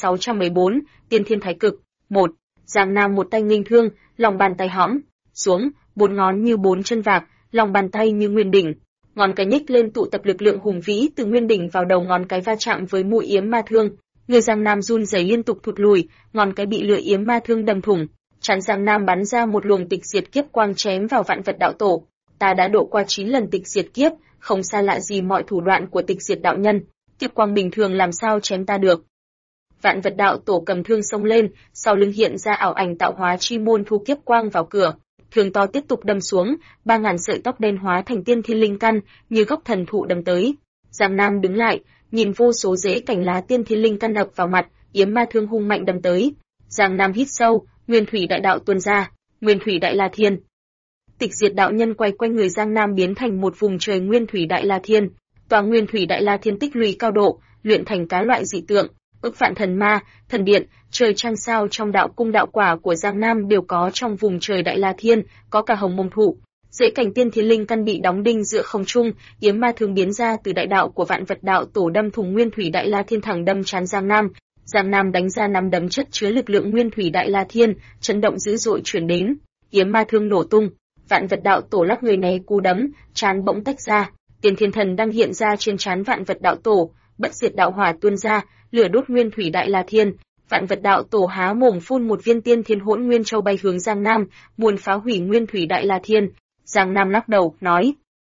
Speaker 1: 2614, Tiên Thiên Thái Cực. 1. Giang Nam một tay nghênh thương, lòng bàn tay hõm xuống, 4 ngón như 4 chân vạc, lòng bàn tay như nguyên đỉnh. Ngón cái nhích lên tụ tập lực lượng hùng vĩ từ nguyên đỉnh vào đầu ngón cái va chạm với mũi yếm ma thương. Người Giang Nam run rẩy liên tục thụt lùi, ngón cái bị lưỡi yếm ma thương đâm thủng. Trán Giang Nam bắn ra một luồng tịch diệt kiếp quang chém vào vạn vật đạo tổ. Ta đã độ qua 9 lần tịch diệt kiếp, không xa lạ gì mọi thủ đoạn của tịch diệt đạo nhân. Kiếp quang bình thường làm sao chém ta được? Vạn vật đạo tổ cầm thương xông lên, sau lưng hiện ra ảo ảnh tạo hóa chi môn thu kiếp quang vào cửa. Thương to tiếp tục đâm xuống, 3000 sợi tóc đen hóa thành Tiên Thiên Linh Căn, như gốc thần thụ đâm tới. Giang Nam đứng lại, nhìn vô số rễ cành lá Tiên Thiên Linh Căn ập vào mặt, yếm ma thương hung mạnh đâm tới. Giang Nam hít sâu, Nguyên Thủy Đại Đạo tuôn ra, Nguyên Thủy Đại La Thiên. Tịch diệt đạo nhân quay quanh người Giang Nam biến thành một vùng trời Nguyên Thủy Đại La Thiên. Tòa Nguyên Thủy Đại La Thiên tích lũy cao độ, luyện thành cá loại dị tượng, ức vạn thần ma, thần điện, trời trăng sao trong đạo cung đạo quả của Giang Nam đều có trong vùng trời Đại La Thiên, có cả hồng mông thụ. Rễ cảnh Tiên Thiên Linh Căn bị đóng đinh giữa không trung, yếm ma thương biến ra từ đại đạo của vạn vật đạo tổ đâm thủng Nguyên Thủy Đại La Thiên thẳng đâm trán Giang Nam. Giang Nam đánh ra 5 đấm chất chứa lực lượng Nguyên Thủy Đại La Thiên, chấn động dữ dội truyền đến. Yếm ma thương nổ tung, Vạn Vật Đạo Tổ lắc người né cú đấm, trán bỗng tách ra, Tiên Thiên Thần đang hiện ra trên trán Vạn Vật Đạo Tổ, bất diệt đạo hỏa tuôn ra, lửa đốt nguyên thủy đại la thiên. Vạn Vật Đạo Tổ há mồm phun một viên Tiên Thiên Hỗn Nguyên Châu bay hướng Giang Nam, muốn phá hủy nguyên thủy đại la thiên. Giang Nam lắc đầu, nói: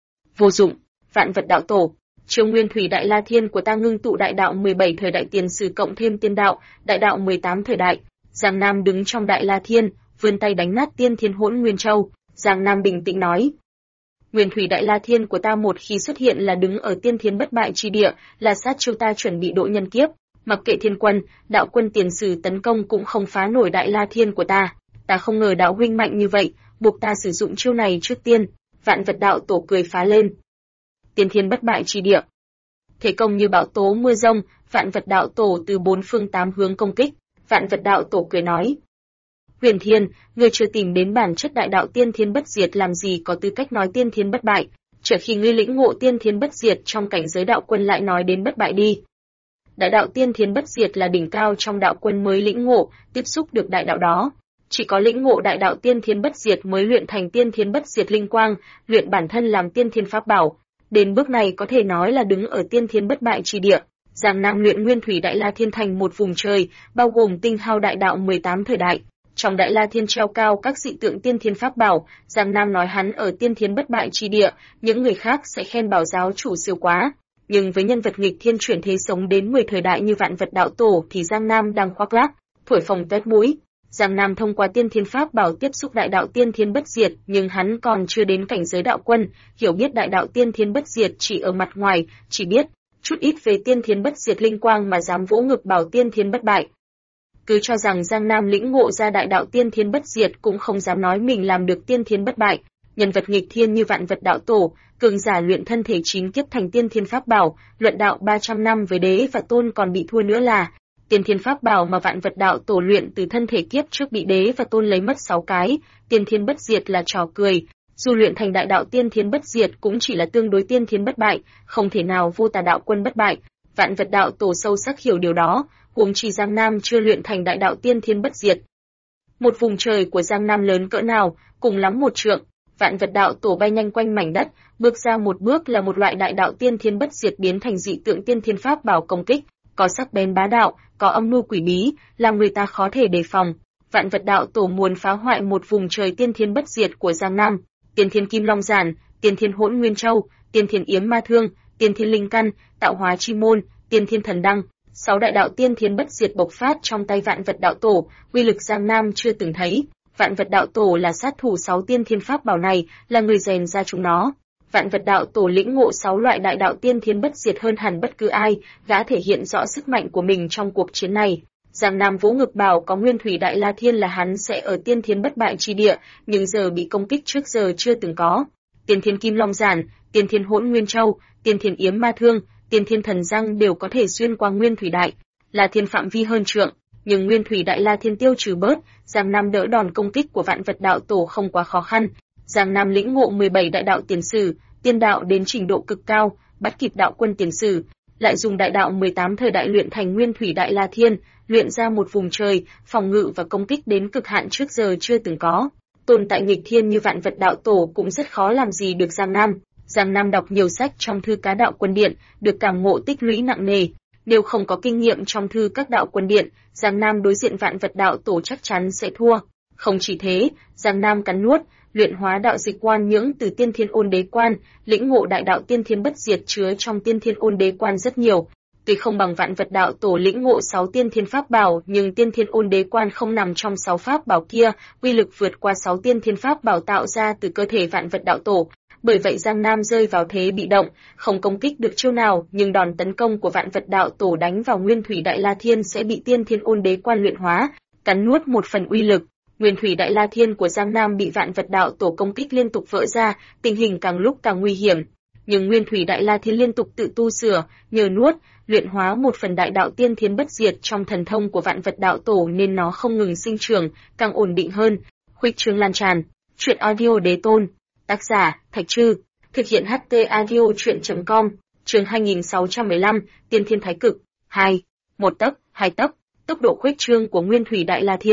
Speaker 1: vô dụng. Vạn Vật Đạo Tổ, chiêu nguyên thủy đại la thiên của ta ngưng tụ đại đạo 17 thời đại tiền sử cộng thêm tiên đạo, đại đạo 18 thời đại. Giang Nam đứng trong đại la thiên, vươn tay đánh nát Tiên Thiên Hỗn Nguyên Châu. Giang Nam bình tĩnh nói: nguyên thủy đại la thiên của ta một khi xuất hiện là đứng ở tiên thiên bất bại chi địa, là sát chiêu ta chuẩn bị độ nhân kiếp. Mặc kệ thiên quân, đạo quân tiền sử tấn công cũng không phá nổi đại la thiên của ta. Ta không ngờ đạo huynh mạnh như vậy, buộc ta sử dụng chiêu này trước tiên. Vạn Vật Đạo Tổ cười phá lên. Tiên thiên bất bại chi địa. Thế công như bão tố mưa rông, Vạn Vật Đạo Tổ từ bốn phương tám hướng công kích. Vạn Vật Đạo Tổ cười nói: Huyền Thiên, ngươi chưa tìm đến bản chất đại đạo tiên thiên bất diệt, làm gì có tư cách nói tiên thiên bất bại, chờ khi ngươi lĩnh ngộ tiên thiên bất diệt trong cảnh giới đạo quân lại nói đến bất bại đi. Đại đạo tiên thiên bất diệt là đỉnh cao trong đạo quân mới lĩnh ngộ, tiếp xúc được đại đạo đó. Chỉ có lĩnh ngộ đại đạo tiên thiên bất diệt mới luyện thành tiên thiên bất diệt linh quang, luyện bản thân làm tiên thiên pháp bảo. Đến bước này có thể nói là đứng ở tiên thiên bất bại chi địa. Giang Nam luyện nguyên thủy đại la thiên thành một vùng trời, bao gồm tinh hao đại đạo 18 thời đại. Trong đại la thiên treo cao các dị tượng tiên thiên pháp bảo, Giang Nam nói hắn ở tiên thiên bất bại chi địa, những người khác sẽ khen bảo giáo chủ siêu quá. Nhưng với nhân vật nghịch thiên chuyển thế sống đến 10 thời đại như Vạn Vật Đạo Tổ thì Giang Nam đang khoác lác, thổi phồng toét mũi. Giang Nam thông qua tiên thiên pháp bảo tiếp xúc đại đạo tiên thiên bất diệt, nhưng hắn còn chưa đến cảnh giới đạo quân, hiểu biết đại đạo tiên thiên bất diệt chỉ ở mặt ngoài, chỉ biết chút ít về tiên thiên bất diệt linh quang mà dám vỗ ngực bảo tiên thiên bất bại. Cứ cho rằng Giang Nam lĩnh ngộ ra đại đạo tiên thiên bất diệt cũng không dám nói mình làm được tiên thiên bất bại. Nhân vật nghịch thiên như Vạn Vật Đạo Tổ, cường giả luyện thân thể 9 kiếp thành tiên thiên pháp bảo, luận đạo 300 năm với đế và tôn còn bị thua nữa là tiên thiên pháp bảo mà Vạn Vật Đạo Tổ luyện từ thân thể kiếp trước bị đế và tôn lấy mất 6 cái, tiên thiên bất diệt là trò cười. Dù luyện thành đại đạo tiên thiên bất diệt cũng chỉ là tương đối tiên thiên bất bại, không thể nào vô tà đạo quân bất bại. Vạn Vật Đạo Tổ sâu sắc hiểu điều đó, huống chi Giang Nam chưa luyện thành đại đạo tiên thiên bất diệt. Một vùng trời của Giang Nam lớn cỡ nào, cùng lắm một trượng. Vạn Vật Đạo Tổ bay nhanh quanh mảnh đất, bước ra một bước là một loại đại đạo tiên thiên bất diệt biến thành dị tượng tiên thiên pháp bảo công kích, có sắc bén bá đạo, có âm mưu quỷ bí, làm người ta khó thể đề phòng. Vạn Vật Đạo Tổ muốn phá hoại một vùng trời tiên thiên bất diệt của Giang Nam. Tiên thiên Kim Long Giản, Tiên thiên Hỗn Nguyên Châu, Tiên thiên Yếm Ma Thương, Tiên thiên Linh Căn, Tạo Hóa Chi Môn, Tiên thiên Thần Đăng. 6 đại đạo tiên thiên bất diệt bộc phát trong tay Vạn Vật Đạo Tổ, uy lực Giang Nam chưa từng thấy. Vạn Vật Đạo Tổ là sát thủ 6 tiên thiên pháp bảo này, là người rèn ra chúng nó. Vạn Vật Đạo Tổ lĩnh ngộ 6 loại đại đạo tiên thiên bất diệt hơn hẳn bất cứ ai, gã thể hiện rõ sức mạnh của mình trong cuộc chiến này. Giang Nam vỗ ngực bảo có nguyên thủy đại la thiên là hắn sẽ ở tiên thiên bất bại chi địa, nhưng giờ bị công kích trước giờ chưa từng có. Tiên thiên Kim Long Giản, Tiên thiên Hỗn Nguyên Châu, Tiên thiên Yếm Ma Thương, Tiên thiên Thần Răng đều có thể xuyên qua nguyên thủy đại la thiên phạm vi hơn trượng, nhưng nguyên thủy đại la thiên tiêu trừ bớt, Giang Nam đỡ đòn công kích của Vạn Vật Đạo Tổ không quá khó khăn. Giang Nam lĩnh ngộ 17 đại đạo tiền sử, tiên đạo đến trình độ cực cao, bắt kịp đạo quân tiền sử, lại dùng đại đạo 18 thời đại luyện thành nguyên thủy đại la thiên, luyện ra một vùng trời, phòng ngự và công kích đến cực hạn trước giờ chưa từng có. Tồn tại nghịch thiên như Vạn Vật Đạo Tổ cũng rất khó làm gì được Giang Nam. Giang Nam đọc nhiều sách trong thư Cá Đạo Quân Điện, được cảm ngộ tích lũy nặng nề. Nếu không có kinh nghiệm trong thư các đạo quân điện, Giang Nam đối diện Vạn Vật Đạo Tổ chắc chắn sẽ thua. Không chỉ thế, Giang Nam cắn nuốt, luyện hóa đạo dịch quan nhưỡng từ Tiên Thiên Ôn Đế Quan, lĩnh ngộ đại đạo tiên thiên bất diệt chứa trong Tiên Thiên Ôn Đế Quan rất nhiều. Tuy không bằng Vạn Vật Đạo Tổ lĩnh ngộ 6 tiên thiên pháp bảo, nhưng Tiên Thiên Ôn Đế Quan không nằm trong 6 pháp bảo kia, uy lực vượt qua 6 tiên thiên pháp bảo tạo ra từ cơ thể Vạn Vật Đạo Tổ. Bởi vậy Giang Nam rơi vào thế bị động, không công kích được chiêu nào, nhưng đòn tấn công của Vạn Vật Đạo Tổ đánh vào Nguyên Thủy Đại La Thiên sẽ bị Tiên Thiên Ôn Đế Quan luyện hóa, cắn nuốt một phần uy lực. Nguyên Thủy Đại La Thiên của Giang Nam bị Vạn Vật Đạo Tổ công kích liên tục vỡ ra, tình hình càng lúc càng nguy hiểm. Nhưng Nguyên Thủy Đại La Thiên liên tục tự tu sửa, nhờ nuốt, luyện hóa một phần đại đạo tiên thiên bất diệt trong thần thông của Vạn Vật Đạo Tổ nên nó không ngừng sinh trưởng, càng ổn định hơn, khuếch trương lan tràn. Truyện audio Đế Tôn, tác giả Thạch Trư, thực hiện HT audio truyện.com, chương 2615, Tiên Thiên Thái Cực, 2, 1 tấc, 2 tấc, tốc độ khuếch trương của Nguyên Thủy Đại La Thiên.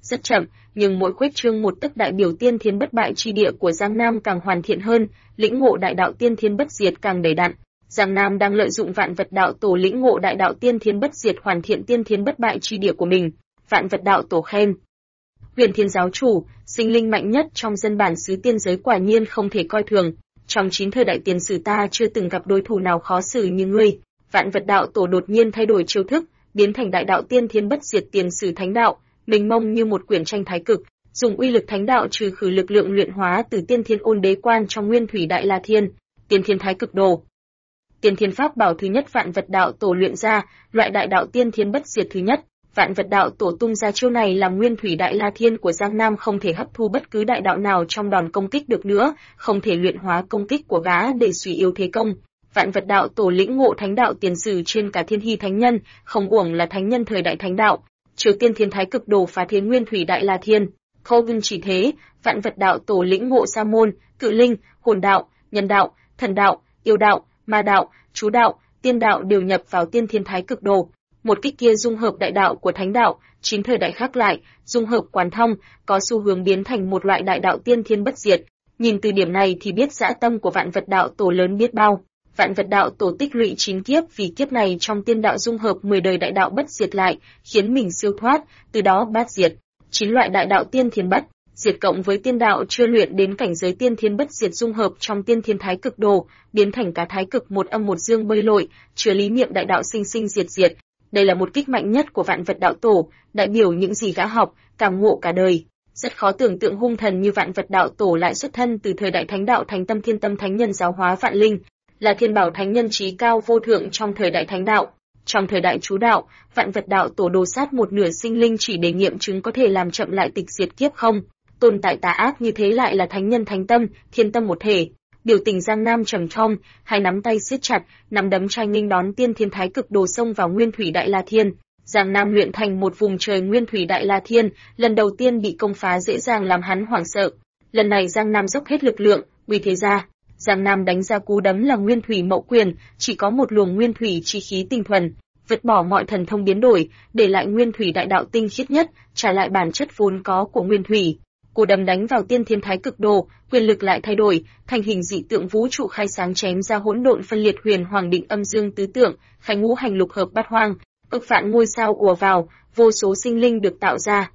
Speaker 1: rất chậm, nhưng mỗi khuếch trương một tấc đại biểu tiên thiên bất bại chi địa của Giang Nam càng hoàn thiện hơn, lĩnh ngộ đại đạo tiên thiên bất diệt càng đầy đặn. Giang Nam đang lợi dụng Vạn Vật Đạo Tổ lĩnh ngộ đại đạo tiên thiên bất diệt hoàn thiện tiên thiên bất bại chi địa của mình. Vạn Vật Đạo Tổ khen: Huyền Thiên giáo chủ, sinh linh mạnh nhất trong dân bản xứ tiên giới quả nhiên không thể coi thường. Trong 9 thời đại tiền sử ta chưa từng gặp đối thủ nào khó xử như ngươi. Vạn Vật Đạo Tổ đột nhiên thay đổi chiêu thức, biến thành đại đạo tiên thiên bất diệt tiền sử thánh đạo, mênh mông như một quyển tranh thái cực, dùng uy lực thánh đạo trừ khử lực lượng luyện hóa từ tiên thiên ôn đế quan trong nguyên thủy đại la thiên, tiên thiên thái cực đồ. Tiên thiên pháp bảo thứ nhất Vạn Vật Đạo Tổ luyện ra, loại đại đạo tiên thiên bất diệt thứ nhất. Vạn Vật Đạo Tổ tung ra chiêu này làm nguyên thủy đại la thiên của Giang Nam không thể hấp thu bất cứ đại đạo nào trong đòn công kích được nữa, không thể luyện hóa công kích của gã để suy yếu thế công. Vạn Vật Đạo Tổ lĩnh ngộ thánh đạo tiền sử trên cả thiên hy thánh nhân, không uổng là thánh nhân thời đại thánh đạo. Triều tiên thiên thái cực đồ phá thế nguyên thủy đại la thiên. Không chỉ thế, Vạn Vật Đạo Tổ lĩnh ngộ sa môn, cự linh, hồn đạo, nhân đạo, thần đạo, yêu đạo, ma đạo, chú đạo, tiên đạo đều nhập vào tiên thiên thái cực đồ. Một kích kia dung hợp đại đạo của thánh đạo, 9 thời đại khác lại, dung hợp quán thông, có xu hướng biến thành một loại đại đạo tiên thiên bất diệt. Nhìn từ điểm này thì biết dã tâm của Vạn Vật Đạo Tổ lớn biết bao. Vạn Vật Đạo Tổ tích lũy 9 kiếp vì kiếp này trong tiên đạo dung hợp 10 đời đại đạo bất diệt lại, khiến mình siêu thoát, từ đó bát diệt. 9 loại đại đạo tiên thiên bất diệt cộng với tiên đạo chưa luyện đến cảnh giới tiên thiên bất diệt dung hợp trong tiên thiên thái cực đồ, biến thành cả thái cực một âm một dương bơi lội, chứa lý niệm đại đạo sinh sinh diệt diệt. Đây là một kích mạnh nhất của Vạn Vật Đạo Tổ, đại biểu những gì gã học, cảm ngộ cả đời. Rất khó tưởng tượng hung thần như Vạn Vật Đạo Tổ lại xuất thân từ thời đại thánh đạo Thánh Tâm Thiên Tâm Thánh Nhân giáo hóa vạn linh, là thiên bảo thánh nhân trí cao vô thượng trong thời đại thánh đạo. Trong thời đại chú đạo, Vạn Vật Đạo Tổ đồ sát một nửa sinh linh chỉ để nghiệm chứng có thể làm chậm lại tịch diệt kiếp không. Tồn tại tà ác như thế lại là thánh nhân thánh tâm, thiên tâm một thể. Biểu tình Giang Nam trầm trong, hai nắm tay siết chặt, nắm đấm tranh nghênh đón tiên thiên thái cực đồ xông vào nguyên thủy đại la thiên. Giang Nam luyện thành một vùng trời nguyên thủy đại la thiên, lần đầu tiên bị công phá dễ dàng làm hắn hoảng sợ. Lần này Giang Nam dốc hết lực lượng, uy thế ra. Giang Nam đánh ra cú đấm là nguyên thủy mậu quyền, chỉ có một luồng nguyên thủy chi khí tinh thuần, vứt bỏ mọi thần thông biến đổi, để lại nguyên thủy đại đạo tinh khiết nhất, trả lại bản chất vốn có của nguyên thủy. Cú đấm đánh vào tiên thiên thái cực đồ, quyền lực lại thay đổi, thành hình dị tượng vũ trụ khai sáng chém ra hỗn độn phân liệt huyền hoàng định âm dương tứ tượng, khai ngũ hành lục hợp bát hoang, ức vạn ngôi sao ùa vào, vô số sinh linh được tạo ra.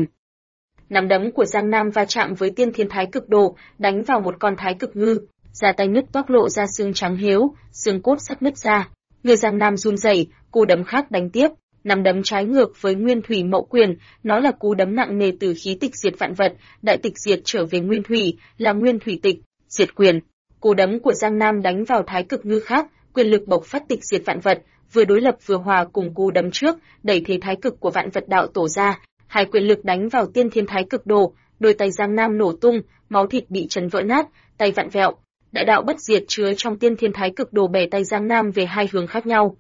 Speaker 1: Nắm đấm của Giang Nam va chạm với tiên thiên thái cực đồ, đánh vào một con thái cực ngư, ra tay nứt toác lộ ra xương trắng héo, xương cốt sắp nứt ra. Người Giang Nam run rẩy, cú đấm khác đánh tiếp, nắm đấm trái ngược với nguyên thủy mậu quyền, nó là cú đấm nặng nề từ khí tịch diệt vạn vật, đại tịch diệt trở về nguyên thủy, là nguyên thủy tịch diệt quyền. Cú đấm của Giang Nam đánh vào thái cực ngư khác, quyền lực bộc phát tịch diệt vạn vật, vừa đối lập vừa hòa cùng cú đấm trước, đẩy thế thái cực của Vạn Vật Đạo Tổ ra, hai quyền lực đánh vào tiên thiên thái cực đồ, đôi tay Giang Nam nổ tung, máu thịt bị chấn vỡ nát, tay vặn vẹo. Đại đạo bất diệt chứa trong tiên thiên thái cực đồ bẻ tay Giang Nam về hai hướng khác nhau.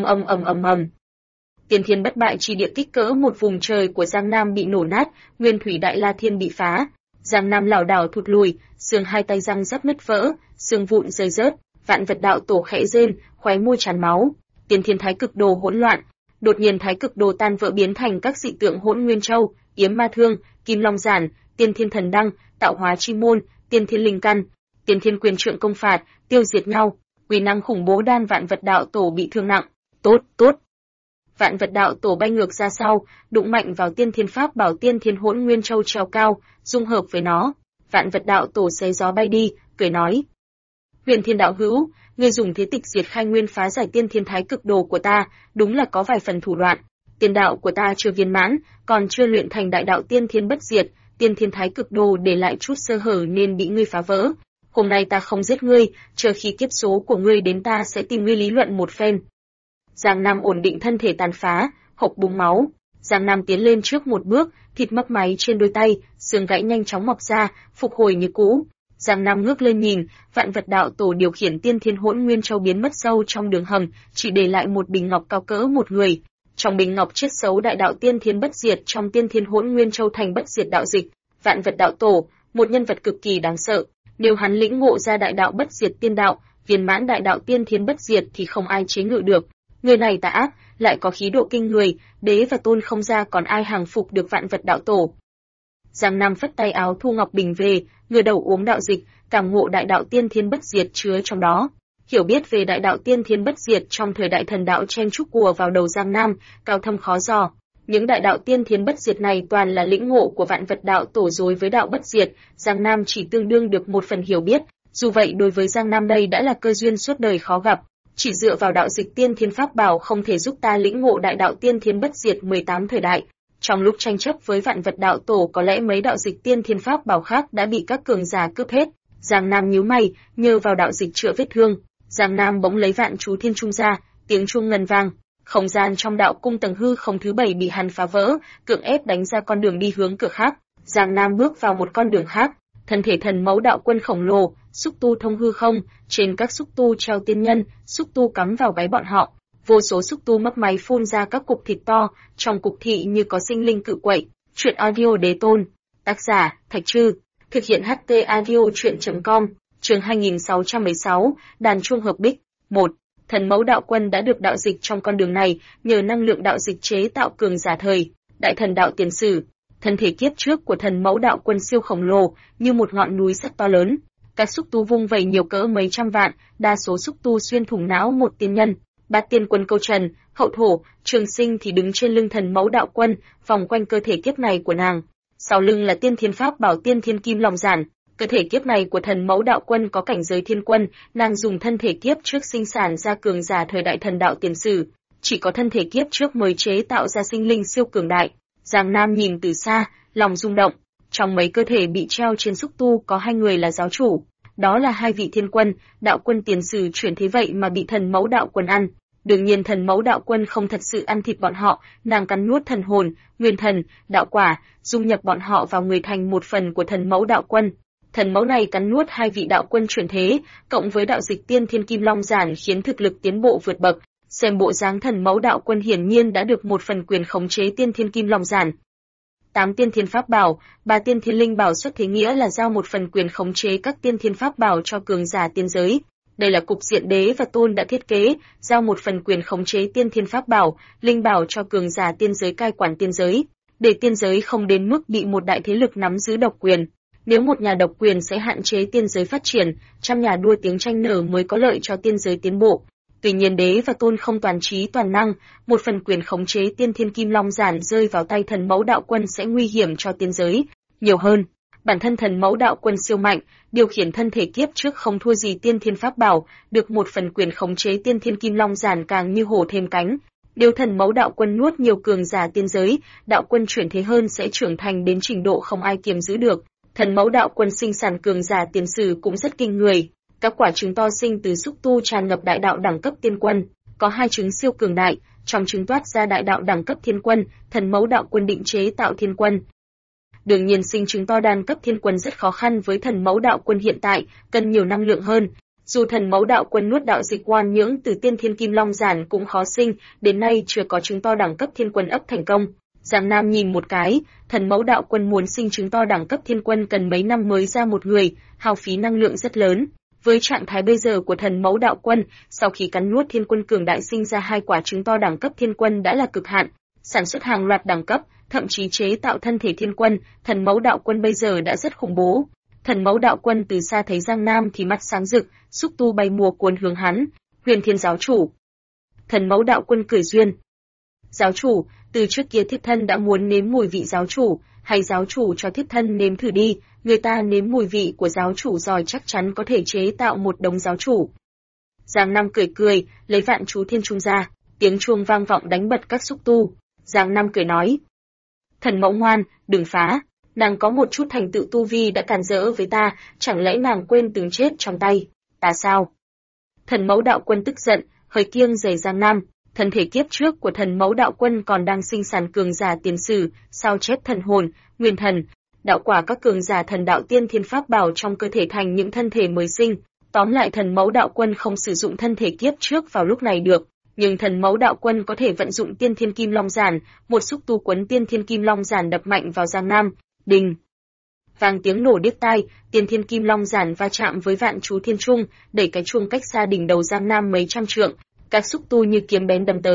Speaker 1: Ầm. Tiên thiên bất bại chi địa kích cỡ một vùng trời của Giang Nam bị nổ nát, nguyên thủy đại la thiên bị phá. Giang Nam lảo đảo thụt lùi, xương hai tay răng rắc nứt vỡ, xương vụn rơi rớt. Vạn Vật Đạo Tổ khẽ rên, khóe môi tràn máu. Tiên thiên thái cực đồ hỗn loạn. Đột nhiên thái cực đồ tan vỡ biến thành các dị tượng Hỗn Nguyên Châu, Yếm Ma Thương, Kim Long Giản, Tiên Thiên Thần Đăng, Tạo Hóa Chi Môn, Tiên Thiên Linh Căn, Tiên Thiên Quyền Trượng công phạt, tiêu diệt nhau. Uy năng khủng bố đan Vạn Vật Đạo Tổ bị thương nặng. Tốt. Vạn Vật Đạo Tổ bay ngược ra sau, đụng mạnh vào Tiên Thiên Pháp bảo Tiên Thiên Hỗn Nguyên Châu treo cao, dung hợp với nó. Vạn Vật Đạo Tổ xé gió bay đi, cười nói: Huyền Thiên đạo hữu, ngươi dùng thế tịch diệt khai nguyên phá giải tiên thiên thái cực đồ của ta, đúng là có vài phần thủ đoạn. Tiên đạo của ta chưa viên mãn, còn chưa luyện thành đại đạo tiên thiên bất diệt, tiên thiên thái cực đồ để lại chút sơ hở nên bị ngươi phá vỡ. Hôm nay ta không giết ngươi, chờ khi kiếp số của ngươi đến ta sẽ tìm ngươi lý luận một phen. Giang Nam ổn định thân thể tàn phá, hộc búng máu. Giang Nam tiến lên trước một bước, thịt mấp máy trên đôi tay, xương gãy nhanh chóng mọc ra, phục hồi như cũ. Giang Nam ngước lên nhìn, Vạn Vật Đạo Tổ điều khiển Tiên Thiên Hỗn Nguyên Châu biến mất sâu trong đường hầm, chỉ để lại một bình ngọc cao cỡ một người. Trong bình ngọc chiết xấu đại đạo tiên thiên bất diệt trong Tiên Thiên Hỗn Nguyên Châu thành bất diệt đạo dịch. Vạn Vật Đạo Tổ, một nhân vật cực kỳ đáng sợ, nếu hắn lĩnh ngộ ra đại đạo bất diệt tiên đạo, viên mãn đại đạo tiên thiên bất diệt thì không ai chế ngự được. Người này tà ác, lại có khí độ kinh người, đế và tôn không ra còn ai hàng phục được Vạn Vật Đạo Tổ. Giang Nam phất tay áo thu ngọc bình về, ngửa đầu uống đạo dịch, cảm ngộ đại đạo tiên thiên bất diệt chứa trong đó. Hiểu biết về đại đạo tiên thiên bất diệt trong thời đại thần đạo chen chúc ùa vào đầu Giang Nam, cao thâm khó dò. Những đại đạo tiên thiên bất diệt này toàn là lĩnh ngộ của vạn vật đạo tổ đối với đạo bất diệt, Giang Nam chỉ tương đương được một phần hiểu biết, dù vậy đối với Giang Nam đây đã là cơ duyên suốt đời khó gặp, chỉ dựa vào đạo dịch tiên thiên pháp bảo không thể giúp ta lĩnh ngộ đại đạo tiên thiên bất diệt 18 thời đại. Trong lúc tranh chấp với vạn vật đạo tổ có lẽ mấy đạo dịch tiên thiên pháp bảo khác đã bị các cường giả cướp hết. Giang Nam nhíu mày, nhờ vào đạo dịch chữa vết thương, Giang Nam bỗng lấy vạn chú thiên trung ra, tiếng chuông ngân vang, không gian trong đạo cung tầng hư không thứ 7 bị hắn phá vỡ, cưỡng ép đánh ra con đường đi hướng cửa khác. Giang Nam bước vào một con đường khác, thân thể thần mẫu đạo quân khổng lồ, xúc tu thông hư không, trên các xúc tu treo tiên nhân, xúc tu cắm vào gáy bọn họ. Vô số xúc tu mấp máy phun ra các cục thịt to, trong cục thị như có sinh linh cự quậy. Truyện audio đế tôn. Tác giả, Thạch Trư. Thực hiện HT audio truyện.com. Chương 2616, đàn chuông hợp bích. 1. Thần mẫu đạo quân đã được đạo dịch trong con đường này, nhờ năng lượng đạo dịch chế tạo cường giả thời đại thần đạo tiền sử. Thân thể kiếp trước của thần mẫu đạo quân siêu khổng lồ, như một ngọn núi sắt to lớn. Các xúc tu vung vẩy nhiều cỡ mấy trăm vạn, đa số xúc tu xuyên thủng não một tiên nhân. Bát tiên quân Câu Trần, Hậu Thổ, Trường Sinh thì đứng trên lưng thần mẫu đạo quân, vòng quanh cơ thể kiếp này của nàng. Sau lưng là tiên thiên pháp bảo tiên thiên kim long giản. Cơ thể kiếp này của thần mẫu đạo quân có cảnh giới thiên quân, nàng dùng thân thể kiếp trước sinh sản ra cường giả thời đại thần đạo tiền sử, chỉ có thân thể kiếp trước mới chế tạo ra sinh linh siêu cường đại. Giang Nam nhìn từ xa, lòng rung động. Trong mấy cơ thể bị treo trên xúc tu có 2 người là giáo chủ, đó là 2 vị thiên quân, đạo quân tiền sử chuyển thế vậy mà bị thần mẫu đạo quân ăn. Đương nhiên thần mẫu đạo quân không thật sự ăn thịt bọn họ, nàng cắn nuốt thần hồn, nguyên thần, đạo quả, dung nhập bọn họ vào người thành một phần của thần mẫu đạo quân. Thần mẫu này cắn nuốt 2 vị đạo quân chuyển thế, cộng với đạo dịch tiên thiên kim long giản khiến thực lực tiến bộ vượt bậc. Xem bộ dáng thần mẫu đạo quân hiển nhiên đã được một phần quyền khống chế tiên thiên kim long giản. 8 tiên thiên pháp bảo, 3 tiên thiên linh bảo xuất thế nghĩa là giao một phần quyền khống chế các tiên thiên pháp bảo cho cường giả tiên giới. Đây là cục diện đế và tôn đã thiết kế, giao một phần quyền khống chế tiên thiên pháp bảo, linh bảo cho cường giả tiên giới cai quản tiên giới, để tiên giới không đến mức bị một đại thế lực nắm giữ độc quyền. Nếu một nhà độc quyền sẽ hạn chế tiên giới phát triển, trăm nhà đua tiếng tranh nở mới có lợi cho tiên giới tiến bộ. Tuy nhiên đế và tôn không toàn trí toàn năng, một phần quyền khống chế tiên thiên kim long giản rơi vào tay thần mẫu đạo quân sẽ nguy hiểm cho tiên giới. Nhiều hơn, bản thân thần mẫu đạo quân siêu mạnh, điều khiển thân thể kiếp trước không thua gì tiên thiên pháp bảo, được một phần quyền khống chế tiên thiên kim long giản càng như hổ thêm cánh. Nếu thần mẫu đạo quân nuốt nhiều cường giả tiên giới, đạo quân chuyển thế hơn sẽ trưởng thành đến trình độ không ai kiềm giữ được. Thần mẫu đạo quân sinh sản cường giả tiền sử cũng rất kinh người. Các quả trứng to sinh từ xúc tu tràn ngập đại đạo đẳng cấp tiên quân, có 2 trứng siêu cường đại, trong trứng toát ra đại đạo đẳng cấp thiên quân, thần mẫu đạo quân định chế tạo thiên quân. Đương nhiên sinh trứng to đan cấp thiên quân rất khó khăn với thần mẫu đạo quân hiện tại, cần nhiều năng lượng hơn. Dù thần mẫu đạo quân nuốt đạo dịch oan nhưỡng từ tiên thiên kim long giản cũng khó sinh, đến nay chưa có trứng to đẳng cấp thiên quân ấp thành công. Giang Nam nhìn một cái, thần mẫu đạo quân muốn sinh trứng to đẳng cấp thiên quân cần mấy năm mới ra một người, hao phí năng lượng rất lớn. Với trạng thái bây giờ của thần mẫu đạo quân, sau khi cắn nuốt thiên quân cường đại sinh ra 2 quả trứng to đẳng cấp thiên quân đã là cực hạn, sản xuất hàng loạt đẳng cấp, thậm chí chế tạo thân thể thiên quân, thần mẫu đạo quân bây giờ đã rất khủng bố. Thần mẫu đạo quân từ xa thấy Giang Nam thì mắt sáng rực, xúc tu bay mùa cuốn hướng hắn. Huyền Thiên giáo chủ. Thần mẫu đạo quân cười duyên. Giáo chủ, từ trước kia thiếp thân đã muốn nếm mùi vị giáo chủ, hay giáo chủ cho thiếp thân nếm thử đi, người ta nếm mùi vị của giáo chủ rồi chắc chắn có thể chế tạo một đống giáo chủ. Giang Nam cười cười, lấy vạn chú thiên trung ra, tiếng chuông vang vọng đánh bật các xúc tu. Giang Nam cười nói, thần mẫu ngoan, đừng phá, nàng có một chút thành tựu tu vi đã cản rỡ với ta, chẳng lẽ nàng quên từng chết trong tay ta sao? Thần mẫu đạo quân tức giận, hơi kiêng rời Giang Nam. Thân thể kiếp trước của thần mẫu đạo quân còn đang sinh sản cường giả tiền sử, sao chép thần hồn, nguyên thần, đạo quả các cường giả thần đạo tiên thiên pháp bảo trong cơ thể thành những thân thể mới sinh. Tóm lại thần mẫu đạo quân không sử dụng thân thể kiếp trước vào lúc này được, nhưng thần mẫu đạo quân có thể vận dụng tiên thiên kim long giản, một xúc tu quấn tiên thiên kim long giản đập mạnh vào Giang Nam. Đình! Vang tiếng nổ điếc tai, tiên thiên kim long giản va chạm với vạn chú thiên trung, đẩy cái chuông cách xa đỉnh đầu Giang Nam mấy trăm trượng. Các xúc tu như kiếm bén đâm tới,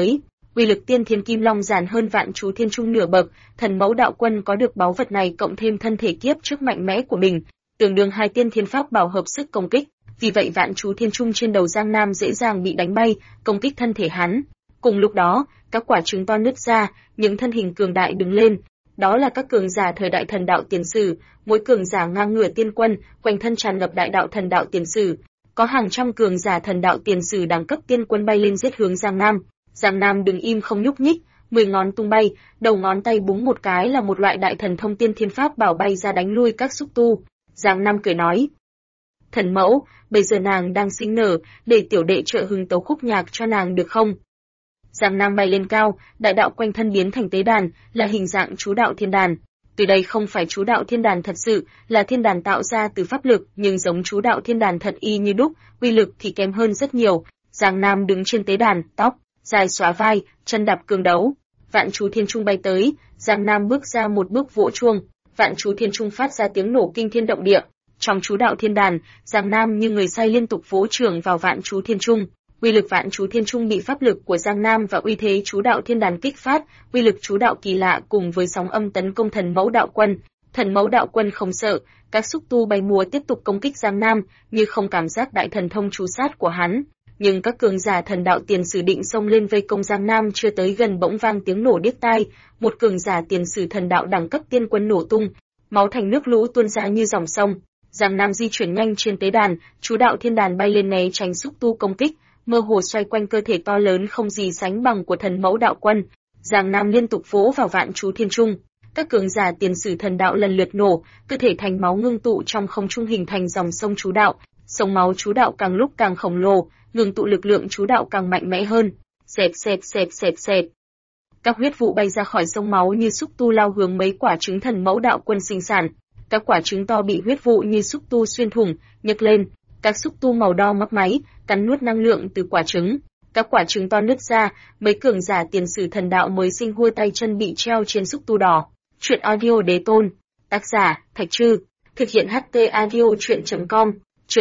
Speaker 1: uy lực tiên thiên kim long giản hơn vạn chú thiên trung nửa bậc, thần mẫu đạo quân có được báu vật này cộng thêm thân thể kiếp trước mạnh mẽ của mình, tương đương hai tiên thiên pháp bảo hợp sức công kích, vì vậy vạn chú thiên trung trên đầu Giang Nam dễ dàng bị đánh bay, công kích thân thể hắn. Cùng lúc đó, các quả trứng to nứt ra, những thân hình cường đại đứng lên, đó là các cường giả thời đại thần đạo tiền sử, mỗi cường giả ngang ngửa tiên quân, quanh thân tràn ngập đại đạo thần đạo tiền sử. Có hàng trăm cường giả thần đạo tiền sử đẳng cấp tiên quân bay lên giết hướng Giang Nam. Giang Nam đứng im không nhúc nhích, 10 ngón tung bay, đầu ngón tay búng một cái là một loại đại thần thông tiên thiên pháp bảo bay ra đánh lui các xúc tu. Giang Nam cười nói: "Thần mẫu, bây giờ nàng đang sinh nở, để tiểu đệ trợ hứng tấu khúc nhạc cho nàng được không?" Giang Nam bay lên cao, đại đạo quanh thân biến thành tế đàn, là hình dạng chú đạo thiên đàn. Tuy đây không phải chú đạo thiên đàn thật sự, là thiên đàn tạo ra từ pháp lực, nhưng giống chú đạo thiên đàn thật y như đúc, uy lực thì kém hơn rất nhiều. Giang Nam đứng trên tế đàn, tóc dài xóa vai, chân đạp cường đấu. Vạn chú thiên trung bay tới, Giang Nam bước ra một bước vỗ chuông, vạn chú thiên trung phát ra tiếng nổ kinh thiên động địa. Trong chú đạo thiên đàn, Giang Nam như người say liên tục vỗ trưởng vào vạn chú thiên trung. Uy lực vạn chú thiên trung bị pháp lực của Giang Nam và uy thế chú đạo thiên đàn kích phát, uy lực chú đạo kỳ lạ cùng với sóng âm tấn công thần mẫu đạo quân. Thần mẫu đạo quân không sợ, các xúc tu bay múa tiếp tục công kích Giang Nam, như không cảm giác đại thần thông chú sát của hắn. Nhưng các cường giả thần đạo tiền sử định xông lên vây công Giang Nam chưa tới gần bỗng vang tiếng nổ điếc tai, một cường giả tiền sử thần đạo đẳng cấp tiên quân nổ tung, máu thành nước lũ tuôn ra như dòng sông. Giang Nam di chuyển nhanh trên tế đàn, chú đạo thiên đàn bay lên né tránh xúc tu công kích, mơ hồ xoay quanh cơ thể to lớn không gì sánh bằng của thần mẫu đạo quân. Giang Nam liên tục vỗ vào vạn chú thiên trung, các cường giả tiền sử thần đạo lần lượt nổ, cơ thể thành máu ngưng tụ trong không trung hình thành dòng sông chú đạo, sông máu chú đạo càng lúc càng khổng lồ, ngưng tụ lực lượng chú đạo càng mạnh mẽ hơn. Xẹp xẹp xẹp xẹp xẹp. Các huyết vụ bay ra khỏi sông máu như xúc tu lao hướng mấy quả trứng thần mẫu đạo quân sinh sản. Các quả trứng to bị huyết vụ như xúc tu xuyên thủng, nhấc lên. Các xúc tu màu đỏ mấp máy, cắn nuốt năng lượng từ quả trứng. Các quả trứng to nứt ra, mấy cường giả tiền sử thần đạo mới sinh hua tay chân bị treo trên xúc tu đỏ. Truyện audio đế tôn. Tác giả, Thạch Trư. Thực hiện HT audio truyện.com. Chương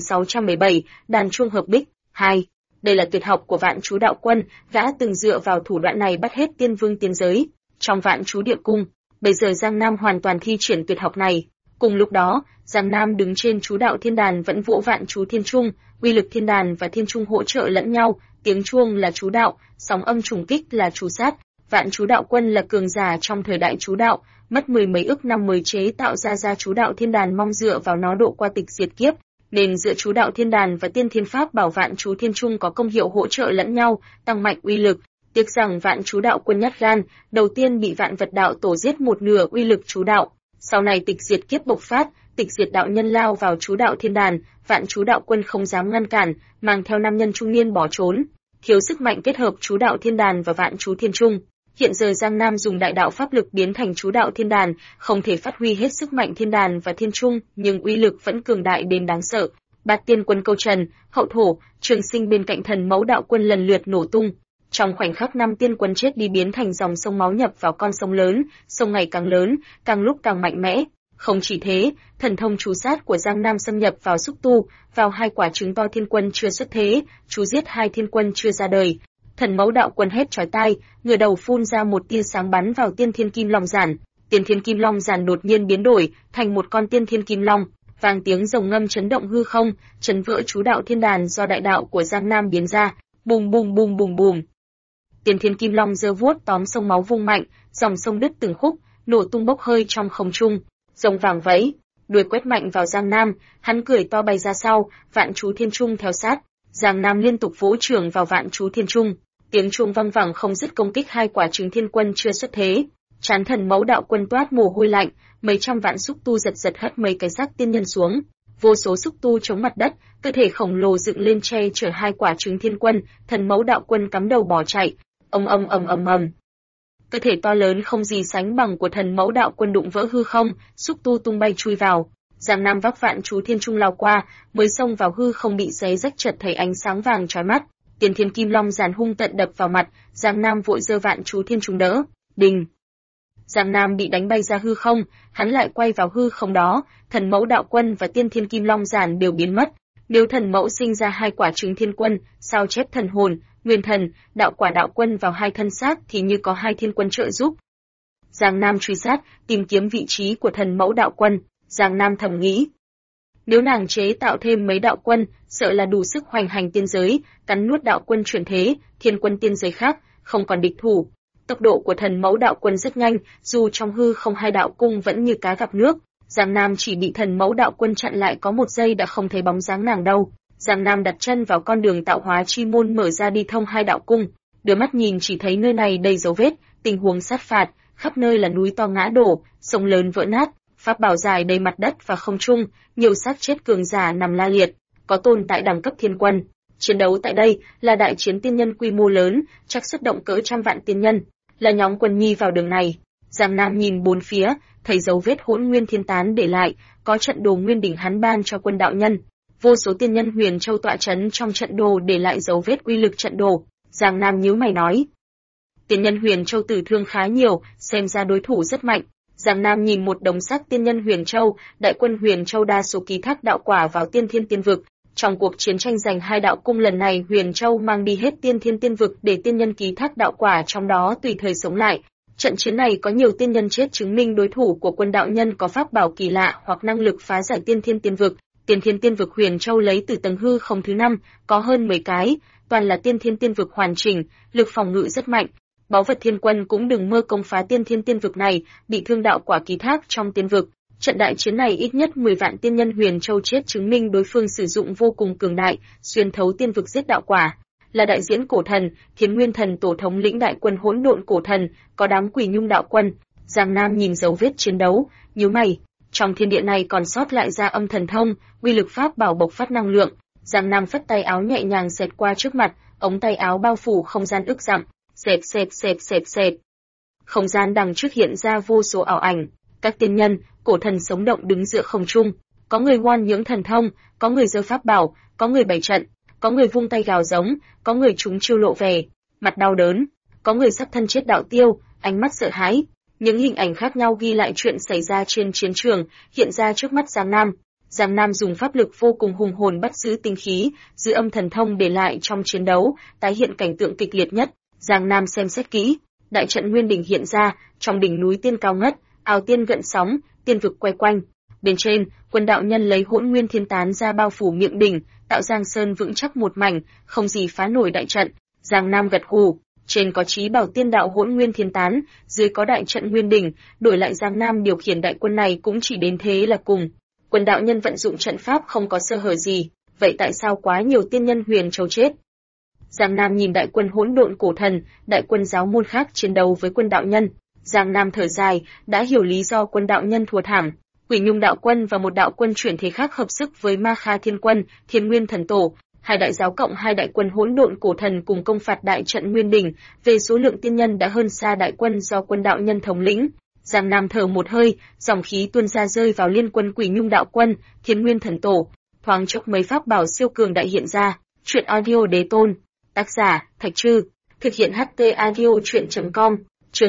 Speaker 1: 2617, đàn chuông hợp bích. 2. Đây là tuyệt học của vạn chú đạo quân, gã từng dựa vào thủ đoạn này bắt hết tiên vương tiên giới. Trong vạn chú địa cung, bây giờ Giang Nam hoàn toàn thi triển tuyệt học này. Cùng lúc đó, Giang Nam đứng trên chú đạo thiên đàn vẫn vỗ vạn chú thiên trung, uy lực thiên đàn và thiên trung hỗ trợ lẫn nhau, tiếng chuông là chú đạo, sóng âm trùng kích là chú sát. Vạn chú đạo quân là cường giả trong thời đại chú đạo, mất 10 mấy ức năm mới chế tạo ra chú đạo thiên đàn, mong dựa vào nó độ qua tịch diệt kiếp, nên giữa chú đạo thiên đàn và tiên thiên pháp bảo vạn chú thiên trung có công hiệu hỗ trợ lẫn nhau, tăng mạnh uy lực. Tiếc rằng vạn chú đạo quân nhát gan, đầu tiên bị vạn vật đạo tổ giết một nửa uy lực chú đạo. Sau này tịch diệt kiếp bộc phát, tịch diệt đạo nhân lao vào chú đạo thiên đàn, vạn chú đạo quân không dám ngăn cản, mang theo nam nhân trung niên bỏ trốn. Thiếu sức mạnh kết hợp chú đạo thiên đàn và vạn chú thiên trung. Hiện giờ Giang Nam dùng đại đạo pháp lực biến thành chú đạo thiên đàn, không thể phát huy hết sức mạnh thiên đàn và thiên trung, nhưng uy lực vẫn cường đại đến đáng sợ. Bát tiên quân Câu Trần, Hậu Thổ, Trường Sinh bên cạnh thần mẫu đạo quân lần lượt nổ tung. Trong khoảnh khắc 5 tiên quân chết đi biến thành dòng sông máu nhập vào con sông lớn, sông ngày càng lớn, càng lúc càng mạnh mẽ. Không chỉ thế, thần thông chú sát của Giang Nam xâm nhập vào xúc tu, vào hai quả trứng to thiên quân chưa xuất thế, chú giết hai thiên quân chưa ra đời. Thần mẫu đạo quân hét chói tai, ngửa đầu phun ra một tia sáng bắn vào tiên thiên kim long giản. Tiên thiên kim long giản đột nhiên biến đổi thành một con tiên thiên kim long, vang tiếng rồng ngâm chấn động hư không, chấn vỡ chú đạo thiên đàn do đại đạo của Giang Nam biến ra. Bùm bùm bùm bùm bùm. Tiên thiên kim long giơ vuốt tóm sông máu vung mạnh, dòng sông đứt từng khúc, nổ tung bốc hơi trong không trung. Rồng vàng vẫy, đuôi quét mạnh vào Giang Nam, hắn cười to bay ra sau, vạn chú thiên trung theo sát. Giang Nam liên tục vỗ trưởng vào vạn chú thiên trung, tiếng chuông vang vẳng không dứt công kích hai quả trứng thiên quân chưa xuất thế. Trán thần mẫu đạo quân toát mồ hôi lạnh, mấy trăm vạn xúc tu giật giật hất mấy cái xác tiên nhân xuống. Vô số xúc tu chống mặt đất, cơ thể khổng lồ dựng lên che chở hai quả trứng thiên quân, thần mẫu đạo quân cắm đầu bỏ chạy. Ầm ầm ầm ầm ầm. Cơ thể to lớn không gì sánh bằng của thần mẫu đạo quân đụng vỡ hư không, xúc tu tung bay chui vào. Giang Nam vác vạn chú thiên trung lao qua, mới xông vào hư không bị xé rách chợt thấy ánh sáng vàng chói mắt. Tiền thiên kim long giàn hung tận đập vào mặt, Giang Nam vội giơ vạn chú thiên trung đỡ. Đình. Giang Nam bị đánh bay ra hư không, hắn lại quay vào hư không đó, thần mẫu đạo quân và tiên thiên kim long giàn đều biến mất. Nếu thần mẫu sinh ra hai quả trứng thiên quân, sao chép thần hồn, Nguyên Thần, đạo quả đạo quân vào hai thân xác thì như có hai thiên quân trợ giúp. Giang Nam truy sát, tìm kiếm vị trí của thần mẫu đạo quân, Giang Nam thầm nghĩ. Nếu nàng chế tạo thêm mấy đạo quân, sợ là đủ sức hoành hành tiên giới, cắn nuốt đạo quân chuyển thế, thiên quân tiên giới khác, không còn địch thủ. Tốc độ của thần mẫu đạo quân rất nhanh, dù trong hư không hai đạo cung vẫn như cá gặp nước. Giang Nam chỉ bị thần mẫu đạo quân chặn lại có một giây đã không thấy bóng dáng nàng đâu. Giang Nam đặt chân vào con đường tạo hóa chi môn mở ra đi thông hai đạo cung, đưa mắt nhìn chỉ thấy nơi này đầy dấu vết, tình huống sát phạt, khắp nơi là núi to ngã đổ, sông lớn vỡ nát, pháp bảo dài đầy mặt đất và không trung, nhiều xác chết cường giả nằm la liệt, có tồn tại đẳng cấp thiên quân. Chiến đấu tại đây là đại chiến tiên nhân quy mô lớn, chắc xuất động cỡ trăm vạn tiên nhân, là nhóm quân nhi vào đường này. Giang Nam nhìn bốn phía, thấy dấu vết hỗn nguyên thiên tán để lại, có trận đồ nguyên đỉnh hắn ban cho quân đạo nhân. Vô số tiên nhân huyền châu tọa trấn trong trận đồ để lại dấu vết uy lực trận đồ. Giang Nam nhíu mày nói. Tiên nhân huyền châu tử thương khá nhiều, xem ra đối thủ rất mạnh. Giang Nam nhìn một đống xác tiên nhân huyền châu, đại quân huyền châu đa số ký thác đạo quả vào tiên thiên tiên vực. Trong cuộc chiến tranh giành hai đạo cung lần này huyền châu mang đi hết tiên thiên tiên vực để tiên nhân ký thác đạo quả trong đó tùy thời sống lại. Trận chiến này có nhiều tiên nhân chết chứng minh đối thủ của quân đạo nhân có pháp bảo kỳ lạ hoặc năng lực phá giải tiên thiên tiên vực. Tiên thiên tiên vực huyền châu lấy từ tầng hư không thứ 5, có hơn 10 cái, toàn là tiên thiên tiên vực hoàn chỉnh, lực phòng ngự rất mạnh. Báu vật thiên quân cũng đừng mơ công phá tiên thiên tiên vực này, bị thương đạo quả ký thác trong tiên vực. Trận đại chiến này ít nhất 10 vạn tiên nhân huyền châu chết chứng minh đối phương sử dụng vô cùng cường đại, xuyên thấu tiên vực giết đạo quả. Là đại diễn cổ thần, Thiên Nguyên Thần tổ thống lĩnh đại quân hỗn độn cổ thần, có đám quỷ nhung đạo quân. Giang Nam nhìn dấu vết chiến đấu, nhíu mày. Trong thiên địa này còn sót lại ra âm thần thông, uy lực pháp bảo bộc phát năng lượng. Giang Nam phất tay áo nhẹ nhàng xẹt qua trước mặt, ống tay áo bao phủ không gian ức dặm, xẹt. Không gian đằng trước hiện ra vô số ảo ảnh, các tiên nhân, cổ thần sống động đứng giữa không trung, có người ngoan nhưỡng thần thông, có người giơ pháp bảo, có người bày trận, có người vung tay gào giống, có người trúng chiêu lộ về, mặt đau đớn, có người sắp thân chết đạo tiêu, ánh mắt sợ hãi. Những hình ảnh khác nhau ghi lại chuyện xảy ra trên chiến trường, hiện ra trước mắt Giang Nam. Giang Nam dùng pháp lực vô cùng hùng hồn bắt giữ tinh khí, giữ âm thần thông để lại trong chiến đấu, tái hiện cảnh tượng kịch liệt nhất. Giang Nam xem xét kỹ, đại trận nguyên đỉnh hiện ra, trong đỉnh núi tiên cao ngất, ào tiên gợn sóng, tiên vực quay quanh. Bên trên, quân đạo nhân lấy hỗn nguyên thiên tán ra bao phủ miệng đỉnh, tạo Giang Sơn vững chắc một mảnh, không gì phá nổi đại trận. Giang Nam gật gù. Trên có chí bảo tiên đạo hỗn nguyên thiên tán, dưới có đại trận nguyên đỉnh, đổi lại Giang Nam điều khiển đại quân này cũng chỉ đến thế là cùng. Quân đạo nhân vận dụng trận pháp không có sơ hở gì, vậy tại sao quá nhiều tiên nhân huyền châu chết? Giang Nam nhìn đại quân hỗn độn cổ thần, đại quân giáo môn khác chiến đấu với quân đạo nhân. Giang Nam thở dài, đã hiểu lý do quân đạo nhân thua thảm. Quỷ Nhung đạo quân và một đạo quân chuyển thế khác hợp sức với Ma Kha Thiên Quân, Thiên Nguyên Thần Tổ. Hai đại giáo cộng hai đại quân hỗn độn cổ thần cùng công phạt đại trận nguyên đỉnh, về số lượng tiên nhân đã hơn xa đại quân do quân đạo nhân thống lĩnh. Giang Nam thở một hơi, dòng khí tuôn ra rơi vào liên quân Quỷ Nhung đạo quân, Thiên Nguyên Thần Tổ. Thoáng chốc mấy pháp bảo siêu cường đại hiện ra. Truyện audio đế tôn. Tác giả Thạch Trư. Thực hiện HT audio truyện.com. Chương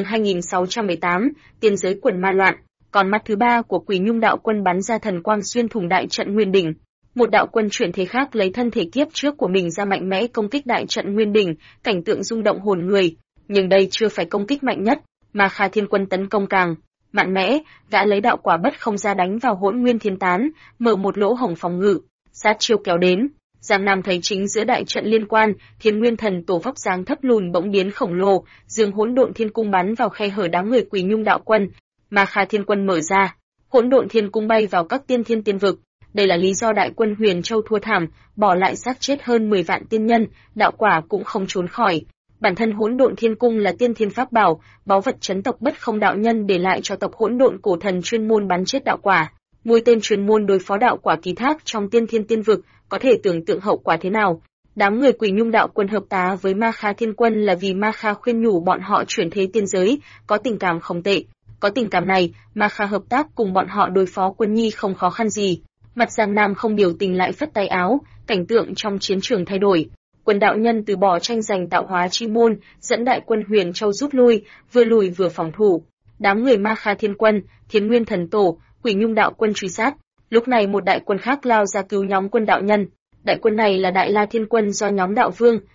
Speaker 1: 2618, Tiên giới quần ma loạn. Còn mắt thứ ba của Quỷ Nhung đạo quân bắn ra thần quang xuyên thủng đại trận nguyên đỉnh. Một đạo quân chuyển thế khác lấy thân thể kiếp trước của mình ra mạnh mẽ công kích đại trận nguyên đỉnh, cảnh tượng rung động hồn người. Nhưng đây chưa phải công kích mạnh nhất, mà Kha Thiên Quân tấn công càng mạnh mẽ, gã lấy đạo quả bất không ra đánh vào hỗn nguyên thiên tán, mở một lỗ hổng phòng ngự, sát chiêu kéo đến. Giang Nam thấy chính giữa đại trận liên quan, Thiên Nguyên Thần Tổ vóc dáng thấp lùn bỗng biến khổng lồ, dương hỗn độn thiên cung bắn vào khe hở đám người Quỷ Nhung đạo quân, mà Kha Thiên Quân mở ra, hỗn độn thiên cung bay vào các tiên thiên tiên vực. Đây là lý do đại quân Huyền Châu thua thảm, bỏ lại xác chết hơn 10 vạn tiên nhân, đạo quả cũng không trốn khỏi. Bản thân hỗn độn thiên cung là tiên thiên pháp bảo, báu vật chấn tộc bất không đạo nhân để lại cho tộc hỗn độn cổ thần chuyên môn bắn chết đạo quả. Mũi tên chuyên môn đối phó đạo quả ký thác trong tiên thiên tiên vực, có thể tưởng tượng hậu quả thế nào. Đám người Quỷ Nhung đạo quân hợp tá với Ma Kha Thiên Quân là vì Ma Kha khuyên nhủ bọn họ chuyển thế tiên giới, có tình cảm không tệ. Có tình cảm này, Ma Kha hợp tác cùng bọn họ đối phó quân nhi không khó khăn gì. Mặt Giang Nam không biểu tình lại phất tay áo, cảnh tượng trong chiến trường thay đổi. Quân đạo nhân từ bỏ tranh giành tạo hóa chi môn, dẫn đại quân Huyền Châu rút lui, vừa lùi vừa phòng thủ. Đám người Ma Kha Thiên Quân, Thiên Nguyên Thần Tổ, Quỷ Nhung đạo quân truy sát. Lúc này một đại quân khác lao ra cứu nhóm quân đạo nhân. Đại quân này là Đại La Thiên Quân do nhóm đạo vương,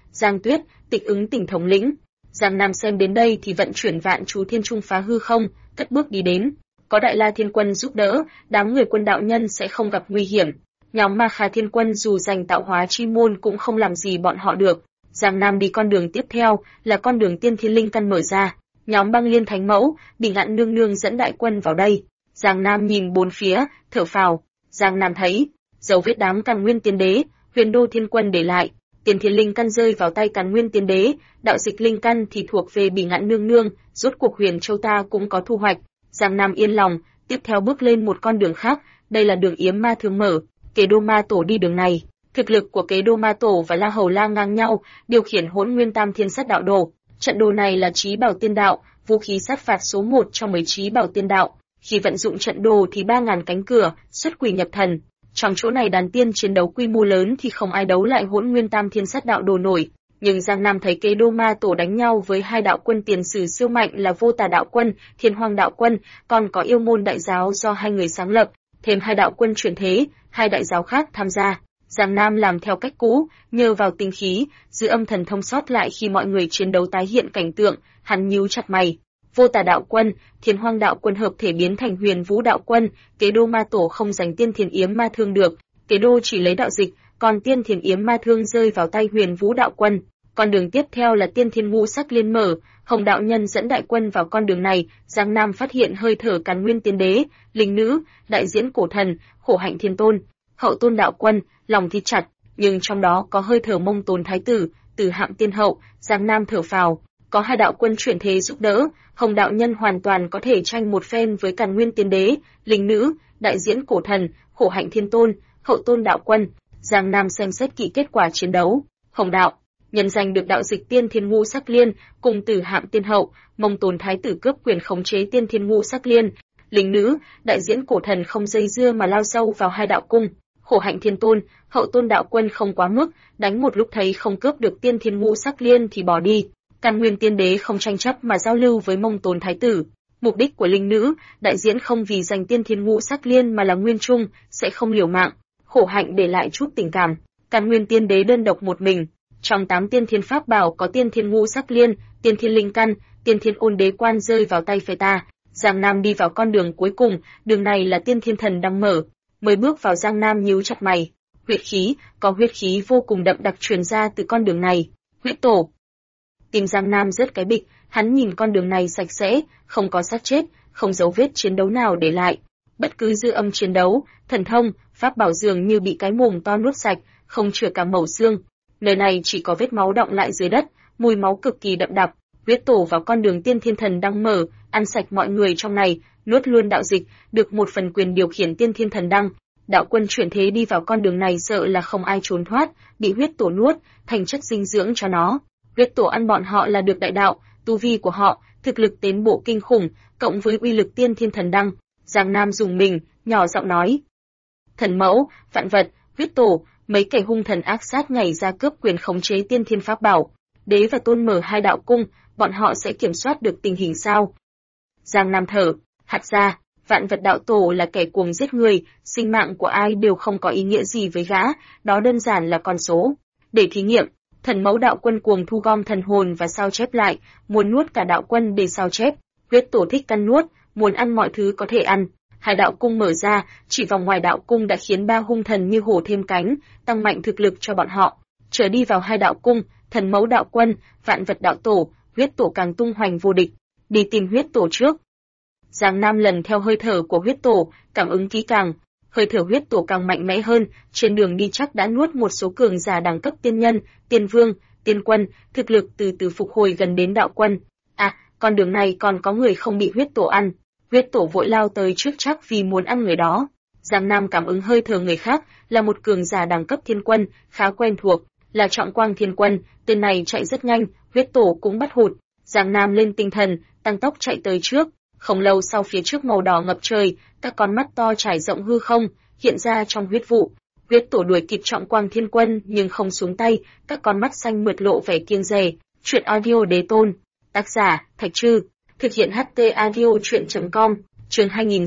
Speaker 1: Giang Tuyết, Tịch Ứng tỉnh thống lĩnh. Giang Nam xem đến đây thì vận chuyển Vạn Chú Thiên Trung phá hư không, cất bước đi đến. Có Đại La Thiên Quân giúp đỡ, đám người Quân đạo nhân sẽ không gặp nguy hiểm. Nhóm Ma Khà Thiên Quân dù giành tạo hóa chi môn cũng không làm gì bọn họ được. Giang Nam đi con đường tiếp theo là con đường Tiên Thiên Linh Căn mở ra. Nhóm Băng Liên Thánh Mẫu, Bỉ Ngạn Nương Nương dẫn đại quân vào đây. Giang Nam nhìn bốn phía, thở phào. Giang Nam thấy dấu vết đám Càn Nguyên Tiên Đế, Huyền Đô Thiên Quân để lại. Tiên Thiên Linh Căn rơi vào tay Càn Nguyên Tiên Đế, đạo dịch linh căn thì thuộc về Bỉ Ngạn Nương Nương. Rốt cuộc Huyền Châu ta cũng có thu hoạch. Giang Nam yên lòng, tiếp theo bước lên một con đường khác. Đây là đường Yếm Ma Thương mở. Kế Đô Ma Tổ đi đường này. Thực lực của Kế Đô Ma Tổ và La Hầu La ngang nhau, điều khiển Hỗn Nguyên Tam Thiên Sát Đạo Đồ. Trận đồ này là Chí Bảo Tiên Đạo, vũ khí sát phạt số 1 trong mấy Chí Bảo Tiên Đạo. Khi vận dụng trận đồ thì 3000 cánh cửa, xuất quỷ nhập thần. Trong chỗ này đàn tiên chiến đấu quy mô lớn thì không ai đấu lại Hỗn Nguyên Tam Thiên Sát Đạo Đồ nổi. Nhưng Giang Nam thấy Kế Đô Ma Tổ đánh nhau với hai đạo quân tiền sử siêu mạnh là Vô Tà Đạo Quân, Thiên Hoang Đạo Quân, còn có Yêu Môn Đại Giáo do hai người sáng lập, thêm hai đạo quân chuyển thế, hai đại giáo khác tham gia. Giang Nam làm theo cách cũ, nhờ vào tinh khí, giữ âm thần thông sót lại khi mọi người chiến đấu tái hiện cảnh tượng, hắn nhíu chặt mày. Vô Tà Đạo Quân, Thiên Hoang Đạo Quân hợp thể biến thành Huyền Vũ Đạo Quân, Kế Đô Ma Tổ không giành Tiên Thiền Yếm Ma Thương được, Kế Đô chỉ lấy đạo dịch, còn Tiên Thiền Yếm Ma Thương rơi vào tay Huyền Vũ Đạo Quân. Con đường tiếp theo là Tiên Thiên Ngũ Sắc Liên mở, Hồng đạo nhân dẫn đại quân vào con đường này. Giang Nam phát hiện hơi thở Càn Nguyên Tiên Đế, Linh Nữ, Đại Diễn Cổ Thần, Khổ Hạnh Thiên Tôn, Hậu Tôn Đạo Quân, lòng thít chặt, nhưng trong đó có hơi thở Mông Tồn Thái Tử, Tử Hạm Tiên Hậu. Giang Nam thở phào, có hai đạo quân chuyển thế giúp đỡ, Hồng đạo nhân hoàn toàn có thể tranh một phen với Càn Nguyên Tiên Đế, Linh Nữ, Đại Diễn Cổ Thần, Khổ Hạnh Thiên Tôn, Hậu Tôn Đạo Quân. Giang Nam xem xét kỹ kết quả chiến đấu. Hồng đạo nhân giành được đạo dịch Tiên Thiên Ngũ Sắc Liên, cùng Tử Hạm Tiên Hậu, Mông Tồn Thái Tử cướp quyền khống chế Tiên Thiên Ngũ Sắc Liên. Linh Nữ, Đại Diễn Cổ Thần không dây dưa mà lao sâu vào hai đạo cung. Khổ Hạnh Thiên Tôn, Hậu Tôn Đạo Quân không quá mức, đánh một lúc thấy không cướp được Tiên Thiên Ngũ Sắc Liên thì bỏ đi. Càn Nguyên Tiên Đế không tranh chấp mà giao lưu với Mông Tồn Thái Tử. Mục đích của Linh Nữ, Đại Diễn không vì giành Tiên Thiên Ngũ Sắc Liên mà là nguyên trung, sẽ không liều mạng. Khổ Hạnh để lại chút tình cảm. Càn Nguyên Tiên Đế đơn độc một mình. Trong 8 tiên thiên pháp bảo có Tiên Thiên Ngũ Sắc Liên, Tiên Thiên Linh Căn, Tiên Thiên Ôn Đế Quan rơi vào tay phế ta. Giang Nam đi vào con đường cuối cùng, đường này là Tiên Thiên Thần đang mở. Mới bước vào Giang Nam nhíu chặt mày. Huyết khí, có huyết khí vô cùng đậm đặc truyền ra từ con đường này. Huyết tổ. Tim Giang Nam rất cái bịch, hắn nhìn con đường này sạch sẽ, không có xác chết, không dấu vết chiến đấu nào để lại. Bất cứ dư âm chiến đấu, thần thông, pháp bảo dường như bị cái mồm to nuốt sạch, không chừa cả mẩu xương. Nơi này chỉ có vết máu đọng lại dưới đất, mùi máu cực kỳ đậm đặc. Huyết tổ vào con đường Tiên Thiên Thần đang mở, ăn sạch mọi người trong này, nuốt luôn đạo dịch, được một phần quyền điều khiển Tiên Thiên Thần đăng. Đạo quân chuyển thế đi vào con đường này sợ là không ai trốn thoát, bị huyết tổ nuốt, thành chất dinh dưỡng cho nó. Huyết tổ ăn bọn họ là được đại đạo, tu vi của họ, thực lực tiến bộ kinh khủng, cộng với uy lực Tiên Thiên Thần đăng. Giang Nam dùng mình, nhỏ giọng nói: Thần mẫu, vạn vật, huyết tổ, mấy kẻ hung thần ác sát nhảy ra cướp quyền khống chế Tiên Thiên pháp bảo. Đế và Tôn mở hai đạo cung, bọn họ sẽ kiểm soát được tình hình sao? Giang Nam thở, hạt ra, vạn vật đạo tổ là kẻ cuồng giết người, sinh mạng của ai đều không có ý nghĩa gì với gã, đó đơn giản là con số. Để thí nghiệm, thần mẫu đạo quân cuồng thu gom thần hồn và sao chép lại, muốn nuốt cả đạo quân để sao chép. Huyết tổ thích căn nuốt, muốn ăn mọi thứ có thể ăn. Hai đạo cung mở ra, chỉ vòng ngoài đạo cung đã khiến ba hung thần như hổ thêm cánh, tăng mạnh thực lực cho bọn họ. Trở đi vào hai đạo cung, thần mẫu đạo quân, vạn vật đạo tổ, huyết tổ càng tung hoành vô địch. Đi tìm huyết tổ trước. Giang Nam lần theo hơi thở của huyết tổ, cảm ứng kỹ càng. Hơi thở huyết tổ càng mạnh mẽ hơn, trên đường đi chắc đã nuốt một số cường giả đẳng cấp tiên nhân, tiên vương, tiên quân, thực lực từ từ phục hồi gần đến đạo quân. À, con đường này còn có người không bị huyết tổ ăn. Huyết tổ vội lao tới trước chắc vì muốn ăn người đó. Giang Nam cảm ứng hơi thở người khác, là một cường giả đẳng cấp thiên quân, khá quen thuộc, là Trọng Quang Thiên Quân, tên này chạy rất nhanh, huyết tổ cũng bắt hụt. Giang Nam lên tinh thần, tăng tốc chạy tới trước. Không lâu sau phía trước màu đỏ ngập trời, các con mắt to trải rộng hư không, hiện ra trong huyết vụ. Huyết tổ đuổi kịp Trọng Quang Thiên Quân nhưng không xuống tay, các con mắt xanh mượt lộ vẻ kiêng dè. Truyện audio Đế Tôn, tác giả Thạch Trư, thực hiện HT audio truyện.com, chương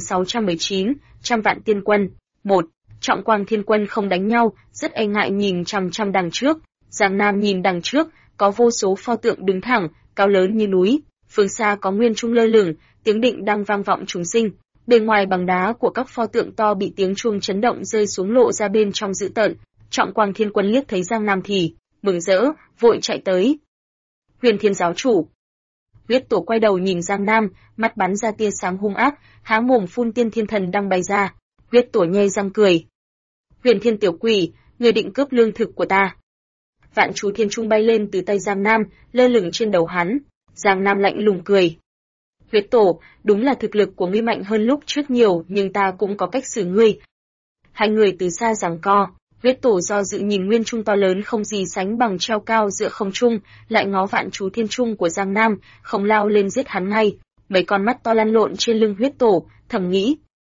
Speaker 1: 2619, trăm vạn tiên quân. 1. Trọng Quang Thiên Quân không đánh nhau, rất e ngại nhìn chằm chằm đằng trước. Giang Nam nhìn đằng trước, có vô số pho tượng đứng thẳng, cao lớn như núi, phương xa có nguyên trung lơ lửng, tiếng định đang vang vọng chúng sinh. Bên ngoài bằng đá của các pho tượng to bị tiếng chuông chấn động rơi xuống lộ ra bên trong dữ tợn. Trọng Quang Thiên Quân liếc thấy Giang Nam thì mừng rỡ, vội chạy tới. Huyền Thiên giáo chủ. Huyết Tổ quay đầu nhìn Giang Nam, mắt bắn ra tia sáng hung ác, há mồm phun tiên thiên thần đang bay ra. Huyết Tổ nhe răng cười. Huyền Thiên tiểu quỷ, người định cướp lương thực của ta. Vạn chú thiên trung bay lên từ tay Giang Nam, lơ lửng trên đầu hắn. Giang Nam lạnh lùng cười. Huyết Tổ, đúng là thực lực của ngươi mạnh hơn lúc trước nhiều, nhưng ta cũng có cách xử ngươi. Hai người từ xa giằng co. Huyết Tổ do dự nhìn nguyên trung to lớn không gì sánh bằng treo cao giữa không trung, lại ngó vạn chú thiên trung của Giang Nam, không lao lên giết hắn ngay. Mấy con mắt to lăn lộn trên lưng Huyết Tổ, thầm nghĩ.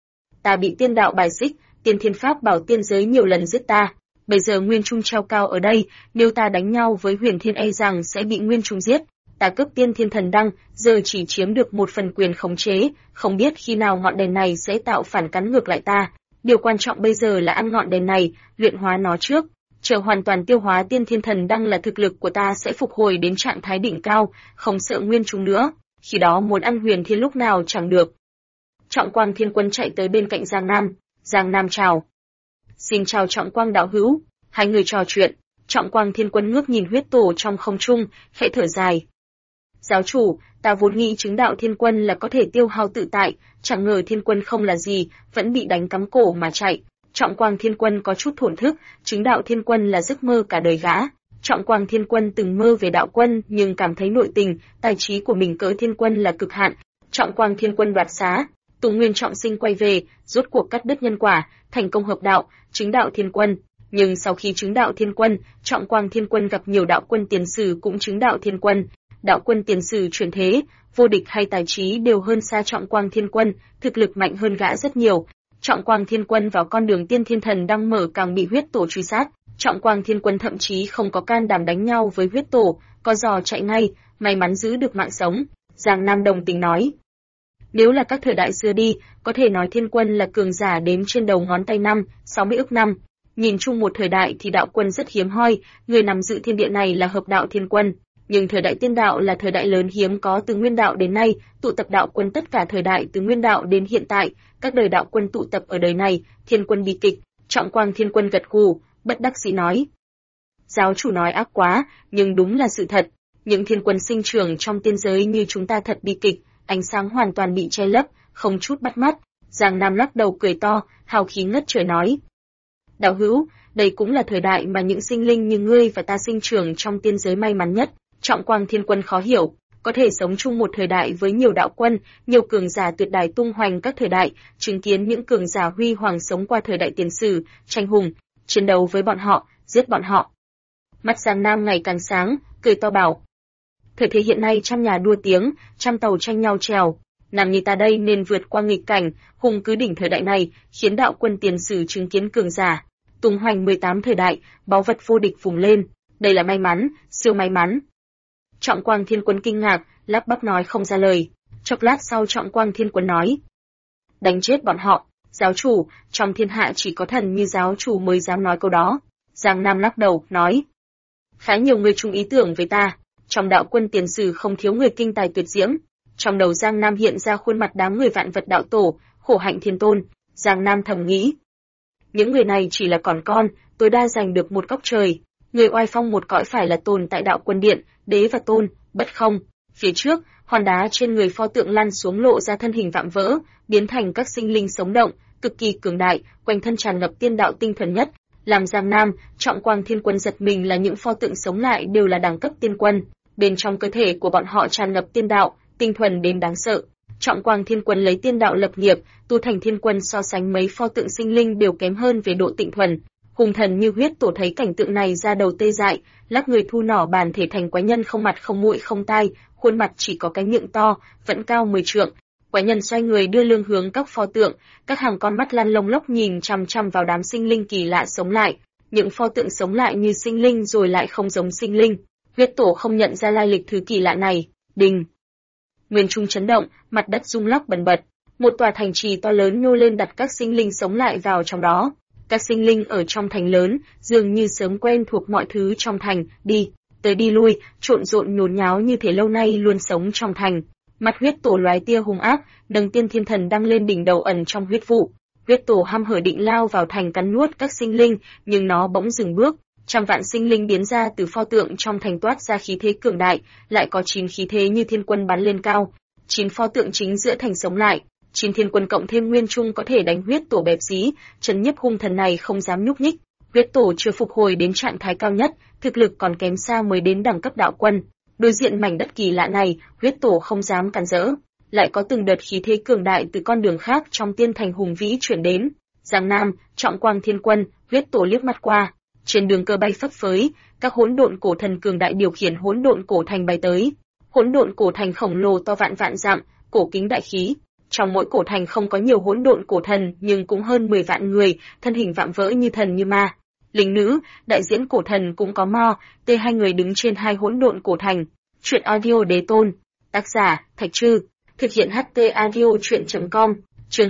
Speaker 1: Ta bị tiên đạo bài xích, tiên thiên pháp bảo tiên giới nhiều lần giết ta. Bây giờ nguyên trung treo cao ở đây, nếu ta đánh nhau với huyền thiên e rằng sẽ bị nguyên trung giết. Ta cướp tiên thiên thần đăng, giờ chỉ chiếm được một phần quyền khống chế, không biết khi nào ngọn đèn này sẽ tạo phản cắn ngược lại ta. Điều quan trọng bây giờ là ăn ngọn đèn này, luyện hóa nó trước. Chờ hoàn toàn tiêu hóa tiên thiên thần đăng là thực lực của ta sẽ phục hồi đến trạng thái đỉnh cao, không sợ nguyên trung nữa. Khi đó muốn ăn huyền thiên lúc nào chẳng được. Trọng Quang Thiên Quân chạy tới bên cạnh Giang Nam. Giang Nam chào. Xin chào Trọng Quang đạo hữu. Hai người trò chuyện. Trọng Quang Thiên Quân ngước nhìn Huyết Tổ trong không trung, khẽ thở dài. Giáo chủ, ta vốn nghĩ chứng đạo Thiên Quân là có thể tiêu hao tự tại, chẳng ngờ Thiên Quân không là gì, vẫn bị đánh cắm cổ mà chạy. Trọng Quang Thiên Quân có chút thổn thức, chứng đạo Thiên Quân là giấc mơ cả đời gã. Trọng Quang Thiên Quân từng mơ về đạo quân, nhưng cảm thấy nội tình, tài trí của mình cỡ Thiên Quân là cực hạn. Trọng Quang Thiên Quân đoạt xá, Tùng Nguyên Trọng Sinh quay về, rốt cuộc cắt đứt nhân quả, thành công hợp đạo, chứng đạo Thiên Quân. Nhưng sau khi chứng đạo Thiên Quân, Trọng Quang Thiên Quân gặp nhiều đạo quân tiền sử cũng chứng đạo Thiên Quân. Đạo quân tiền sử chuyển thế, vô địch hay tài trí đều hơn xa Trọng Quang Thiên Quân, thực lực mạnh hơn gã rất nhiều. Trọng Quang Thiên Quân vào con đường tiên thiên thần đang mở càng bị Huyết Tổ truy sát. Trọng Quang Thiên Quân thậm chí không có can đảm đánh nhau với Huyết Tổ, co giò chạy ngay, may mắn giữ được mạng sống. Giang Nam đồng tình nói. Nếu là các thời đại xưa đi, có thể nói Thiên Quân là cường giả đếm trên đầu ngón tay 60 ức năm. Nhìn chung một thời đại thì đạo quân rất hiếm hoi, người nắm giữ thiên địa này là hợp đạo Thiên Quân. Nhưng thời đại tiên đạo là thời đại lớn hiếm có từ nguyên đạo đến nay, tụ tập đạo quân tất cả thời đại từ nguyên đạo đến hiện tại, các đời đạo quân tụ tập ở đời này, Thiên Quân bi kịch. Trọng Quang Thiên Quân gật gù, bất đắc dĩ nói. Giáo chủ nói ác quá, nhưng đúng là sự thật. Những Thiên Quân sinh trưởng trong tiên giới như chúng ta thật bi kịch, ánh sáng hoàn toàn bị che lấp, không chút bắt mắt. Giang Nam lắc đầu cười to, hào khí ngất trời nói. Đạo hữu, đây cũng là thời đại mà những sinh linh như ngươi và ta sinh trưởng trong tiên giới may mắn nhất. Trọng Quang Thiên Quân khó hiểu, có thể sống chung một thời đại với nhiều đạo quân, nhiều cường giả tuyệt đại tung hoành các thời đại, chứng kiến những cường giả huy hoàng sống qua thời đại tiền sử, tranh hùng, chiến đấu với bọn họ, giết bọn họ. Mắt Giang Nam ngày càng sáng, cười to bảo. Thời thế hiện nay trăm nhà đua tiếng, trăm tàu tranh nhau trèo. Nam như ta đây nên vượt qua nghịch cảnh, hùng cứ đỉnh thời đại này, khiến đạo quân tiền sử chứng kiến cường giả. Tung hoành 18 thời đại, báu vật vô địch vùng lên. Đây là may mắn, siêu may mắn. Trọng Quang Thiên Quân kinh ngạc, lắp bắp nói không ra lời. Chốc lát sau Trọng Quang Thiên Quân nói. Đánh chết bọn họ, giáo chủ, trong thiên hạ chỉ có thần như giáo chủ mới dám nói câu đó. Giang Nam lắc đầu, nói. Khá nhiều người chung ý tưởng với ta, trong đạo quân tiền sử không thiếu người kinh tài tuyệt diễm. Trong đầu Giang Nam hiện ra khuôn mặt đám người vạn vật đạo tổ, khổ hạnh thiên tôn. Giang Nam thầm nghĩ. Những người này chỉ là còn con, tối đa giành được một góc trời. Người oai phong một cõi phải là tồn tại đạo quân điện, đế và tôn, bất không. Phía trước, hòn đá trên người pho tượng lăn xuống lộ ra thân hình vạm vỡ, biến thành các sinh linh sống động, cực kỳ cường đại, quanh thân tràn ngập tiên đạo tinh thuần nhất. Làm Giang Nam, Trọng Quang Thiên Quân giật mình là những pho tượng sống lại đều là đẳng cấp tiên quân. Bên trong cơ thể của bọn họ tràn ngập tiên đạo, tinh thuần đến đáng sợ. Trọng Quang Thiên Quân lấy tiên đạo lập nghiệp, tu thành Thiên Quân so sánh mấy pho tượng sinh linh đều kém hơn về độ tịnh thuần. Hùng thần như Huyết Tổ thấy cảnh tượng này ra đầu tê dại, lắc người thu nỏ bàn thể thành quái nhân không mặt không mũi không tai, khuôn mặt chỉ có cái miệng to, vẫn cao 10 trượng. Quái nhân xoay người đưa lưng hướng các pho tượng, các hàng con mắt lăn lông lốc nhìn chằm chằm vào đám sinh linh kỳ lạ sống lại. Những pho tượng sống lại như sinh linh rồi lại không giống sinh linh. Huyết Tổ không nhận ra lai lịch thứ kỳ lạ này. Đình. Nguyên trung chấn động, mặt đất rung lắc bần bật. Một tòa thành trì to lớn nhô lên đặt các sinh linh sống lại vào trong đó. Các sinh linh ở trong thành lớn, dường như sớm quen thuộc mọi thứ trong thành, đi tới đi lui, trộn rộn nhốn nháo như thế lâu nay luôn sống trong thành. Mắt huyết tổ lóe tia hung ác, nâng tiên thiên thần đăng lên đỉnh đầu ẩn trong huyết vụ. Huyết tổ hăm hở định lao vào thành cắn nuốt các sinh linh, nhưng nó bỗng dừng bước. Trăm vạn sinh linh biến ra từ pho tượng trong thành toát ra khí thế cường đại, lại có 9 khí thế như thiên quân bắn lên cao. 9 pho tượng chính giữa thành sống lại, 9 thiên quân cộng thêm nguyên trung có thể đánh huyết tổ bẹp dí, trấn nhiếp hung thần này không dám nhúc nhích. Huyết tổ chưa phục hồi đến trạng thái cao nhất, thực lực còn kém xa mới đến đẳng cấp đạo quân. Đối diện mảnh đất kỳ lạ này, huyết tổ không dám cản rỡ. Lại có từng đợt khí thế cường đại từ con đường khác trong tiên thành hùng vĩ chuyển đến. Giang Nam, Trọng Quang Thiên Quân, huyết tổ liếc mắt qua. Trên đường cơ bay phấp phới, các hỗn độn cổ thần cường đại điều khiển hỗn độn cổ thành bay tới. Hỗn độn cổ thành khổng lồ to vạn vạn dặm, cổ kính đại khí. Trong mỗi cổ thành không có nhiều hỗn độn cổ thần, nhưng cũng hơn 10 vạn người, thân hình vạm vỡ như thần như ma. Linh nữ, đại diễn cổ thần cũng có mo, hai người đứng trên hai hỗn độn cổ thành. Truyện audio đế tôn. Tác giả, Thạch Trư. Thực hiện HT audio truyện.com. Chương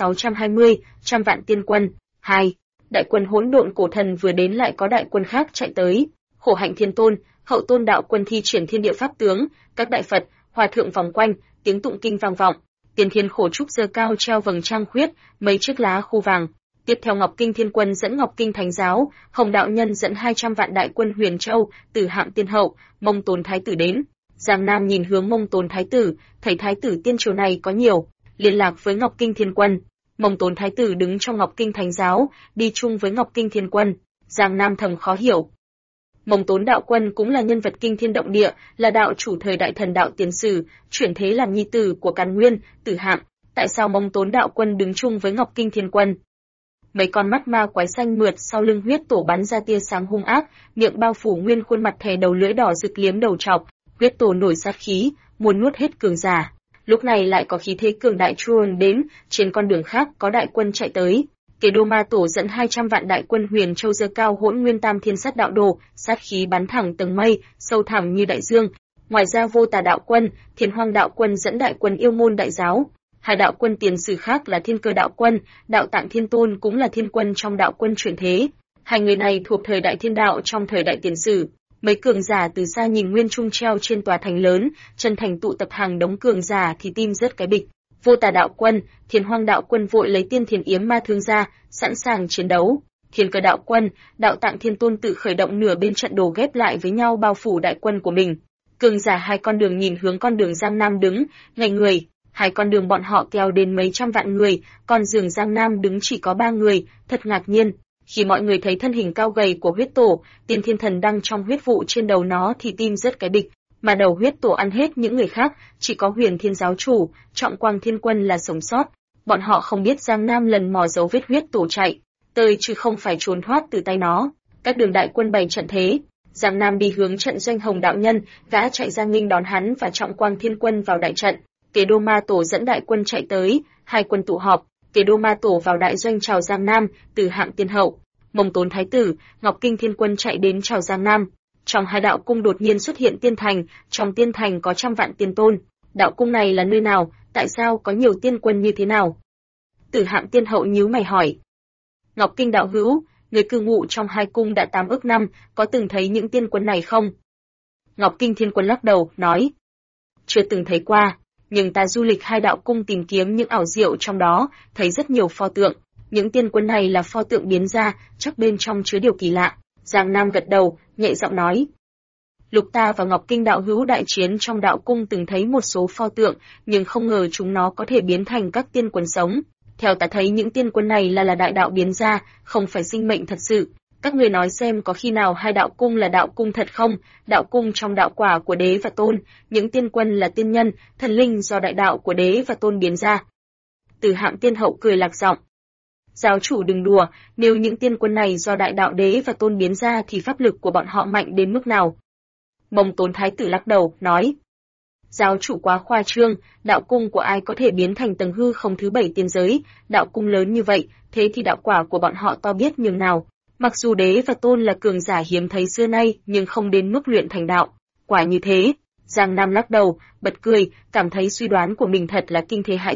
Speaker 1: 2620, trăm vạn tiên quân. 2. Đại quân hỗn độn cổ thần vừa đến lại có đại quân khác chạy tới. Khổ hạnh thiên tôn, hậu tôn đạo quân thi triển thiên địa pháp tướng, các đại Phật, hòa thượng vòng quanh, tiếng tụng kinh vang vọng. Tiên thiên khổ trúc giơ cao treo vầng trăng khuyết, mấy chiếc lá khu vàng. Tiếp theo Ngọc Kinh Thiên Quân dẫn Ngọc Kinh Thánh Giáo, Hồng Đạo Nhân dẫn 200 vạn đại quân Huyền Châu, Tử Hạm Tiên Hậu, Mông Tốn Thái Tử đến. Giang Nam nhìn hướng Mông Tốn Thái Tử, thấy Thái Tử tiên triều này có nhiều, liên lạc với Ngọc Kinh Thiên Quân. Mông Tốn Thái Tử đứng trong Ngọc Kinh Thánh Giáo, đi chung với Ngọc Kinh Thiên Quân. Giang Nam thầm khó hiểu. Mông Tốn đạo quân cũng là nhân vật kinh thiên động địa, là đạo chủ thời đại thần đạo tiền sử, chuyển thế làm nhi tử của Càn Nguyên, Tử Hạm. Tại sao Mông Tốn đạo quân đứng chung với Ngọc Kinh Thiên Quân? Mấy con mắt ma quái xanh mượt sau lưng huyết tổ bắn ra tia sáng hung ác, miệng bao phủ nguyên khuôn mặt thè đầu lưỡi đỏ rực liếm đầu trọc, huyết tổ nổi sát khí, muốn nuốt hết cường giả. Lúc này lại có khí thế cường đại truồn đến, trên con đường khác có đại quân chạy tới. Kế Đô Ma Tổ dẫn 200 vạn đại quân Huyền Châu giơ cao hỗn nguyên tam thiên sát đạo đồ, sát khí bắn thẳng tầng mây, sâu thẳm như đại dương. Ngoài ra Vô Tà đạo quân, Thiên Hoang đạo quân dẫn đại quân Yêu Môn đại giáo. Hai đạo quân tiền sử khác là Thiên Cơ đạo quân, Đạo Tạng Thiên Tôn cũng là thiên quân trong đạo quân chuyển thế. Hai người này thuộc thời đại thiên đạo trong thời đại tiền sử. Mấy cường giả từ xa nhìn Nguyên Trung treo trên tòa thành lớn, chân thành tụ tập hàng đống cường giả thì tim rớt cái bịch. Vô Tà đạo quân, Thiên Hoang đạo quân vội lấy Tiên Thiền Yếm Ma thương ra, sẵn sàng chiến đấu. Thiên Cơ đạo quân, Đạo Tạng Thiên Tôn tự khởi động nửa bên trận đồ ghép lại với nhau bao phủ đại quân của mình. Cường giả hai con đường nhìn hướng con đường Giang Nam đứng, ngây người. Hai con đường bọn họ kéo đến mấy trăm vạn người, còn giường Giang Nam đứng chỉ có 3 người, thật ngạc nhiên. Khi mọi người thấy thân hình cao gầy của huyết tổ, tiên thiên thần đăng trong huyết vụ trên đầu nó thì tim rớt cái bịch, mà đầu huyết tổ ăn hết những người khác, chỉ có Huyền Thiên giáo chủ, Trọng Quang Thiên Quân là sống sót. Bọn họ không biết Giang Nam lần mò dấu vết huyết tổ chạy, tới chứ không phải trốn thoát từ tay nó. Các đường đại quân bày trận thế, Giang Nam đi hướng trận doanh Hồng đạo nhân, gã chạy ra nghênh đón hắn và Trọng Quang Thiên Quân vào đại trận. Kế Đô Ma Tổ dẫn đại quân chạy tới, hai quân tụ họp, Kế Đô Ma Tổ vào đại doanh chào Giang Nam, Tử Hạm Tiên Hậu, Mông Tốn Thái Tử, Ngọc Kinh Thiên Quân chạy đến chào Giang Nam. Trong hai đạo cung đột nhiên xuất hiện tiên thành, trong tiên thành có trăm vạn tiên tôn. Đạo cung này là nơi nào, tại sao có nhiều tiên quân như thế nào? Tử Hạm Tiên Hậu nhíu mày hỏi. Ngọc Kinh đạo hữu, người cư ngụ trong hai cung đã 8 ức năm, có từng thấy những tiên quân này không? Ngọc Kinh Thiên Quân lắc đầu, nói. Chưa từng thấy qua. Nhưng ta du lịch hai đạo cung tìm kiếm những ảo diệu trong đó, thấy rất nhiều pho tượng. Những tiên quân này là pho tượng biến ra, chắc bên trong chứa điều kỳ lạ. Giang Nam gật đầu, nhẹ giọng nói. Lục ta và Ngọc Kinh đạo hữu đại chiến trong đạo cung từng thấy một số pho tượng, nhưng không ngờ chúng nó có thể biến thành các tiên quân sống. Theo ta thấy những tiên quân này là đại đạo biến ra, không phải sinh mệnh thật sự. Các người nói xem có khi nào hai đạo cung là đạo cung thật không? Đạo cung trong đạo quả của đế và tôn, những tiên quân là tiên nhân, thần linh do đại đạo của đế và tôn biến ra. Tử Hạm Tiên Hậu cười lạc giọng. Giáo chủ đừng đùa, nếu những tiên quân này do đại đạo đế và tôn biến ra thì pháp lực của bọn họ mạnh đến mức nào? Mông Tốn Thái Tử lắc đầu, nói. Giáo chủ quá khoa trương, đạo cung của ai có thể biến thành tầng hư không thứ 7 tiên giới, đạo cung lớn như vậy, thế thì đạo quả của bọn họ to biết nhường nào. Mặc dù đế và tôn là cường giả hiếm thấy xưa nay, nhưng không đến mức luyện thành đạo. Quả như thế, Giang Nam lắc đầu, bật cười, cảm thấy suy đoán của mình thật là kinh thế hãi tục.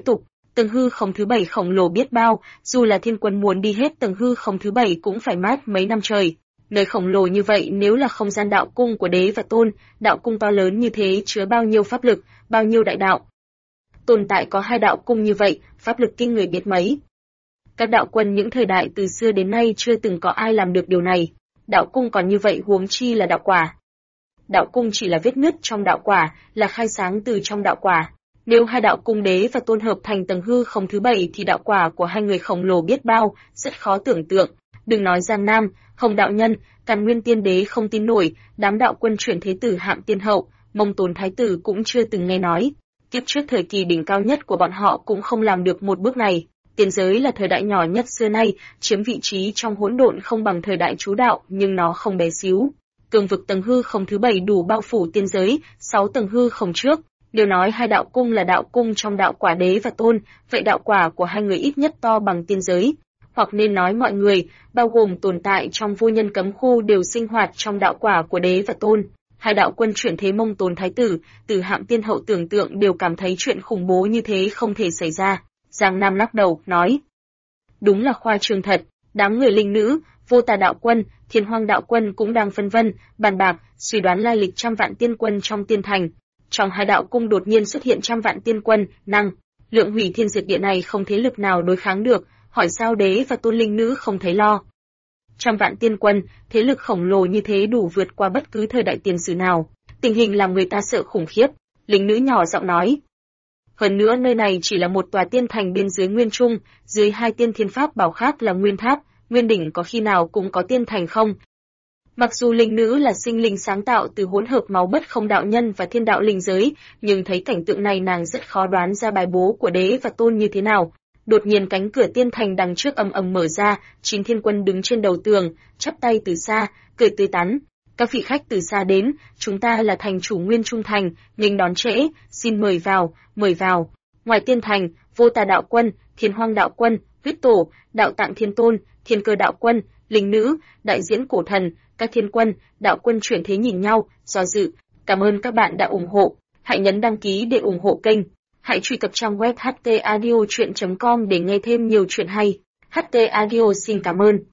Speaker 1: Tầng hư không thứ 7 khổng lồ biết bao, dù là thiên quân muốn đi hết tầng hư không thứ 7 cũng phải mất mấy năm trời. Nơi khổng lồ như vậy nếu là không gian đạo cung của đế và tôn, đạo cung to lớn như thế chứa bao nhiêu pháp lực, bao nhiêu đại đạo. Tồn tại có 2 đạo cung như vậy, pháp lực kinh người biết mấy. Các đạo quân những thời đại từ xưa đến nay chưa từng có ai làm được điều này. Đạo cung còn như vậy huống chi là đạo quả. Đạo cung chỉ là vết nứt trong đạo quả, là khai sáng từ trong đạo quả. Nếu 2 đạo cung đế và tôn hợp thành tầng hư không thứ 7 thì đạo quả của 2 người khổng lồ biết bao, rất khó tưởng tượng. Đừng nói Giang Nam, Hồng đạo nhân, Càn Nguyên tiên đế không tin nổi, đám đạo quân chuyển thế tử Hạm tiên hậu, Mông Tồn thái tử cũng chưa từng nghe nói. Kiếp trước thời kỳ đỉnh cao nhất của bọn họ cũng không làm được một bước này. Tiên giới là thời đại nhỏ nhất xưa nay, chiếm vị trí trong hỗn độn không bằng thời đại chú đạo, nhưng nó không bé xíu. Cương vực tầng hư không thứ 7 đủ bao phủ tiên giới, 6 tầng hư không trước. Nếu nói 2 đạo cung là đạo cung trong đạo quả đế và tôn, vậy đạo quả của 2 người ít nhất to bằng tiên giới. Hoặc nên nói mọi người, bao gồm tồn tại trong vô nhân cấm khu đều sinh hoạt trong đạo quả của đế và tôn. 2 đạo quân chuyển thế Mông Tồn thái tử, từ Hạm tiên hậu tưởng tượng đều cảm thấy chuyện khủng bố như thế không thể xảy ra. Giang Nam lắc đầu, nói. Đúng là khoa trương thật, đám người linh nữ, Vô Tà đạo quân, Thiên Hoang đạo quân cũng đang phân vân, bàn bạc, suy đoán lai lịch trăm vạn tiên quân trong tiên thành. Trong 2 đạo cung đột nhiên xuất hiện trăm vạn tiên quân, năng lượng hủy thiên diệt địa này không thế lực nào đối kháng được, hỏi sao đế và tôn linh nữ không thấy lo. Trăm vạn tiên quân, thế lực khổng lồ như thế đủ vượt qua bất cứ thời đại tiền sử nào, tình hình làm người ta sợ khủng khiếp. Linh nữ nhỏ giọng nói. Hơn nữa nơi này chỉ là một tòa tiên thành bên dưới nguyên trung, dưới 2 tiên thiên pháp bảo khác là nguyên tháp, nguyên đỉnh có khi nào cũng có tiên thành không? Mặc dù linh nữ là sinh linh sáng tạo từ hỗn hợp máu bất không đạo nhân và thiên đạo linh giới, nhưng thấy cảnh tượng này nàng rất khó đoán ra bài bố của đế và tôn như thế nào. Đột nhiên cánh cửa tiên thành đằng trước ầm ầm mở ra, 9 thiên quân đứng trên đầu tường, chắp tay từ xa, cười tươi tắn. Các vị khách từ xa đến, chúng ta là thành chủ Nguyên Trung thành, nghênh đón trễ, xin mời vào, mời vào. Ngoài tiên thành, Vô Tà đạo quân, Thiên Hoang đạo quân, Huyết tổ, Đạo Tạng thiên tôn, Thiên Cơ đạo quân, linh nữ, đại diễn cổ thần, các thiên quân, đạo quân chuyển thế nhìn nhau, do dự. Cảm ơn các bạn đã ủng hộ. Hãy nhấn đăng ký để ủng hộ kênh. Hãy truy cập trang web htaudio.com để nghe thêm nhiều chuyện hay. HT Audio xin cảm ơn.